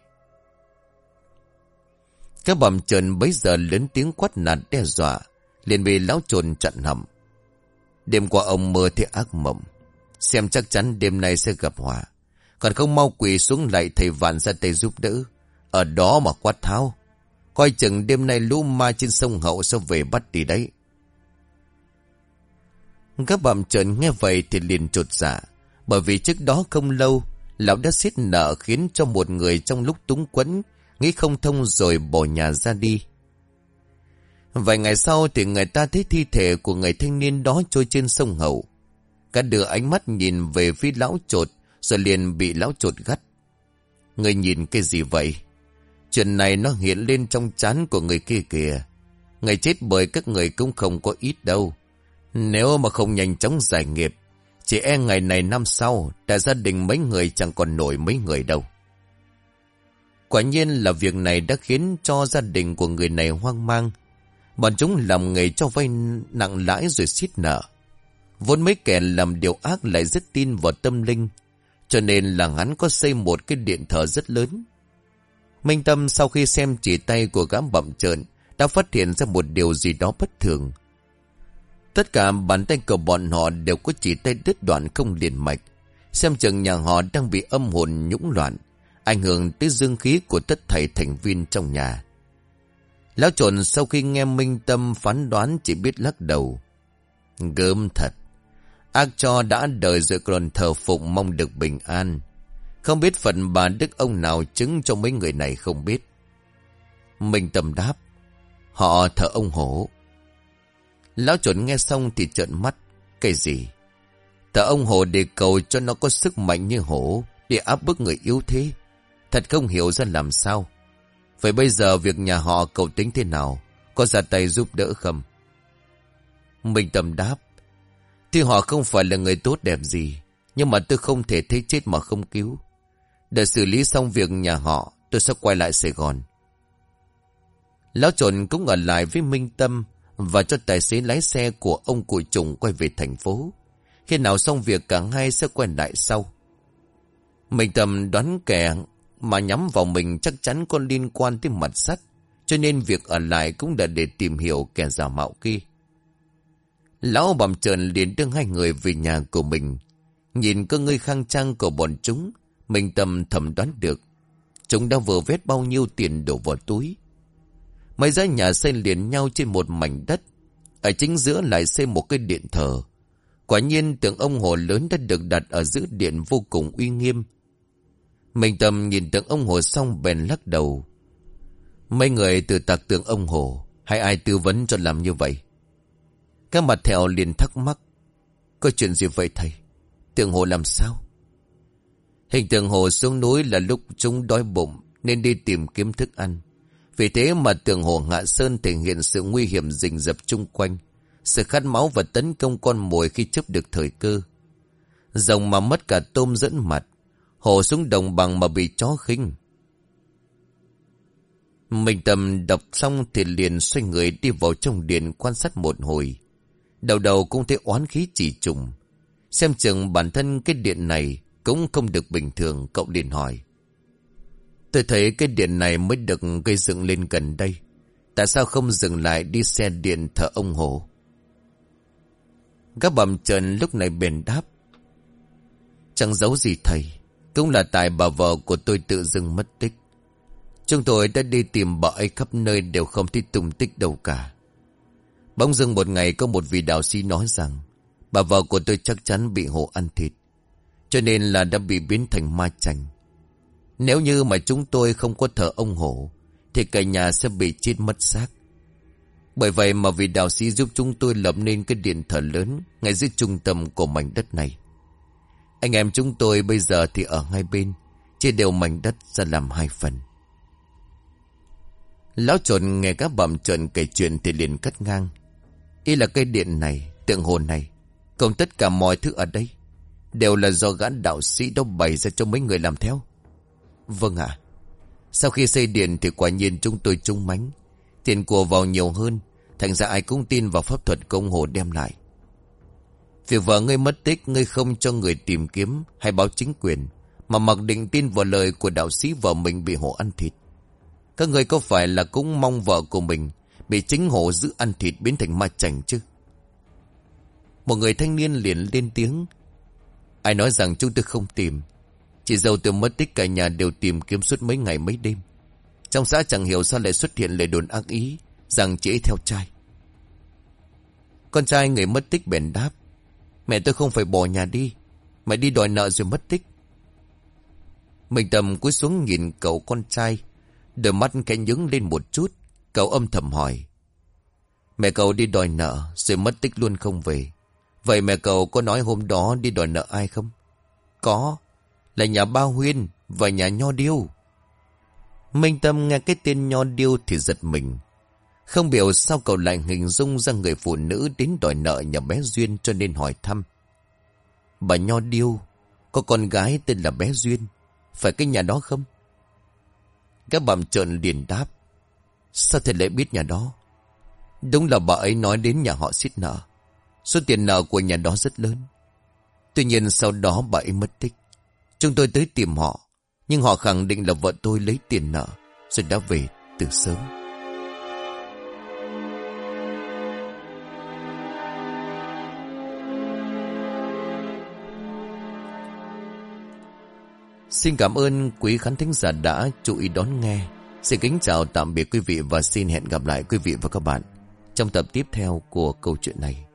Các bầm trần bấy giờ lớn tiếng quát nạt đe dọa, liền bị lão trồn chặn hầm. Đêm qua ông mơ thấy ác mộng, xem chắc chắn đêm nay sẽ gặp họa. Còn không mau quỳ xuống lại thầy Vạn ra tay giúp đỡ, ở đó mà quát tháo. Coi chừng đêm nay lũ ma trên sông Hậu sẽ về bắt đi đấy. Các bạm trợn nghe vậy thì liền chột dạ. Bởi vì trước đó không lâu, lão đã xiết nợ khiến cho một người trong lúc túng quẫn, nghĩ không thông rồi bỏ nhà ra đi. Vài ngày sau thì người ta thấy thi thể của người thanh niên đó trôi trên sông Hậu. Cả đưa ánh mắt nhìn về phía lão chột, rồi liền bị lão chột gắt. Người nhìn cái gì vậy? Chuyện này nó hiện lên trong trán của người kia kìa. Người chết bởi các người cũng không có ít đâu. Nếu mà không nhanh chóng giải nghiệp, chỉ e ngày này năm sau, đại gia đình mấy người chẳng còn nổi mấy người đâu. Quả nhiên là việc này đã khiến cho gia đình của người này hoang mang. Bọn chúng làm nghề cho vay nặng lãi rồi xiết nợ. Vốn mấy kẻ làm điều ác lại rất tin vào tâm linh, cho nên là hắn có xây một cái điện thờ rất lớn. Minh Tâm sau khi xem chỉ tay của gã bặm trợn đã phát hiện ra một điều gì đó bất thường. Tất cả bàn tay của bọn họ đều có chỉ tay đứt đoạn không liền mạch. Xem chừng nhà họ đang bị âm hồn nhũng loạn, ảnh hưởng tới dương khí của tất thảy thành viên trong nhà. Lão trộn sau khi nghe Minh Tâm phán đoán chỉ biết lắc đầu. Gớm thật. Ác cho đã đời rồi còn thờ phụng mong được bình an. Không biết phận bà đức ông nào chứng cho mấy người này không biết. Minh Tâm đáp. Họ thờ ông hổ. Lão trộn nghe xong thì trợn mắt. Cái gì? Thờ ông hổ để cầu cho nó có sức mạnh như hổ, để áp bức người yếu thế. Thật không hiểu ra làm sao. Vậy bây giờ việc nhà họ cậu tính thế nào? Có ra tay giúp đỡ không? Minh Tâm đáp. Thì họ không phải là người tốt đẹp gì, nhưng mà tôi không thể thấy chết mà không cứu. Để xử lý xong việc nhà họ, tôi sẽ quay lại Sài Gòn. Lão trộn cũng ở lại với Minh Tâm và cho tài xế lái xe của ông cụ Trùng quay về thành phố. Khi nào xong việc cả hai sẽ quay lại sau. Minh Tâm đoán kẻ mà nhắm vào mình chắc chắn có liên quan tới mặt sắt, cho nên việc ở lại cũng là để tìm hiểu kẻ giả mạo kia. Lão bầm trợn liền đưa hai người về nhà của mình. Nhìn cơ ngơi khang trang của bọn chúng, Minh Tâm thầm đoán được chúng đã vơ vét bao nhiêu tiền đổ vào túi. Mấy dãy nhà xây liền nhau trên một mảnh đất, ở chính giữa lại xây một cái điện thờ. Quả nhiên tượng ông hồ lớn đã được đặt ở giữa điện vô cùng uy nghiêm. Minh Tâm nhìn tượng ông hồ xong bèn lắc đầu. Mấy người tự tạc tượng ông hồ, hay ai tư vấn cho làm như vậy? Các mặt thẹo liền thắc mắc. Có chuyện gì vậy thầy? Tượng hồ làm sao? Hình tượng hồ xuống núi là lúc chúng đói bụng nên đi tìm kiếm thức ăn. Vì thế mà tượng hồ Hạ Sơn thể hiện sự nguy hiểm rình rập chung quanh, sự khát máu và tấn công con mồi khi chấp được thời cơ. Rồng mà mất cả tôm dẫn mặt, hồ xuống đồng bằng mà bị chó khinh. Minh Tâm đọc xong thì liền xoay người đi vào trong điện quan sát một hồi. Đầu đầu cũng thấy oán khí chỉ trùng. Xem chừng bản thân cái điện này cũng không được bình thường, cậu liền hỏi. Tôi thấy cái điện này mới được gây dựng lên gần đây. Tại sao không dừng lại đi xe điện thờ ông hồ? Các bầm trần lúc này bền đáp. Chẳng giấu gì thầy, cũng là tại bà vợ của tôi tự dưng mất tích. Chúng tôi đã đi tìm bà ấy khắp nơi đều không thấy tung tích đâu cả. Bỗng dưng một ngày có một vị đạo sĩ nói rằng bà vợ của tôi chắc chắn bị hổ ăn thịt, cho nên là đã bị biến thành ma chành. Nếu như mà chúng tôi không có thờ ông hổ thì cả nhà sẽ bị chết mất xác. Bởi vậy mà vị đạo sĩ giúp chúng tôi lập nên cái điện thờ lớn ngay dưới trung tâm của mảnh đất này. Anh em chúng tôi bây giờ thì ở hai bên, chia đều mảnh đất ra làm hai phần. Lão trộn nghe các bầm trợn kể chuyện thì liền cắt ngang. Ý là cây điện này, tượng hồ này, cùng tất cả mọi thứ ở đây đều là do gã đạo sĩ đó bày ra cho mấy người làm theo. Vâng ạ. Sau khi xây điện thì quả nhiên chúng tôi trúng mánh, tiền của vào nhiều hơn, thành ra ai cũng tin vào pháp thuật của ông hồ đem lại. Việc vợ ngươi mất tích, ngươi không cho người tìm kiếm hay báo chính quyền, mà mặc định tin vào lời của đạo sĩ vợ mình bị hổ ăn thịt. Các người có phải là cũng mong vợ của mình bị chính hổ giữ ăn thịt biến thành ma chành chứ? Một người thanh niên liền lên tiếng. Ai nói rằng chúng tôi không tìm? Chị dâu tôi mất tích cả nhà đều tìm kiếm suốt mấy ngày mấy đêm. Trong xã chẳng hiểu sao lại xuất hiện lời đồn ác ý rằng chị ấy theo trai. Con trai người mất tích bèn đáp: Mẹ tôi không phải bỏ nhà đi, mẹ đi đòi nợ rồi mất tích. Minh Tâm cúi xuống nhìn cậu con trai, đôi mắt khẽ nhướng lên một chút. Cậu âm thầm hỏi: Mẹ cậu đi đòi nợ rồi mất tích luôn không về. Vậy mẹ cậu có nói hôm đó đi đòi nợ ai không? Có, là nhà ba Huyên và nhà Nho Điêu. Minh Tâm nghe cái tên Nho Điêu thì giật mình. Không hiểu sao cậu lại hình dung ra người phụ nữ đến đòi nợ nhà bé Duyên, cho nên hỏi thăm: Bà Nho Điêu có con gái tên là bé Duyên, phải cái nhà đó không? Các bầm trợn liền đáp: Sao thầy lại biết nhà đó? Đúng là bà ấy nói đến nhà họ xiết nợ. Số tiền nợ của nhà đó rất lớn. Tuy nhiên sau đó bà ấy mất tích. Chúng tôi tới tìm họ, nhưng họ khẳng định là vợ tôi lấy tiền nợ rồi đã về từ sớm. Xin cảm ơn quý khán thính giả đã chú ý đón nghe. Xin kính chào tạm biệt quý vị và xin hẹn gặp lại quý vị và các bạn trong tập tiếp theo của câu chuyện này.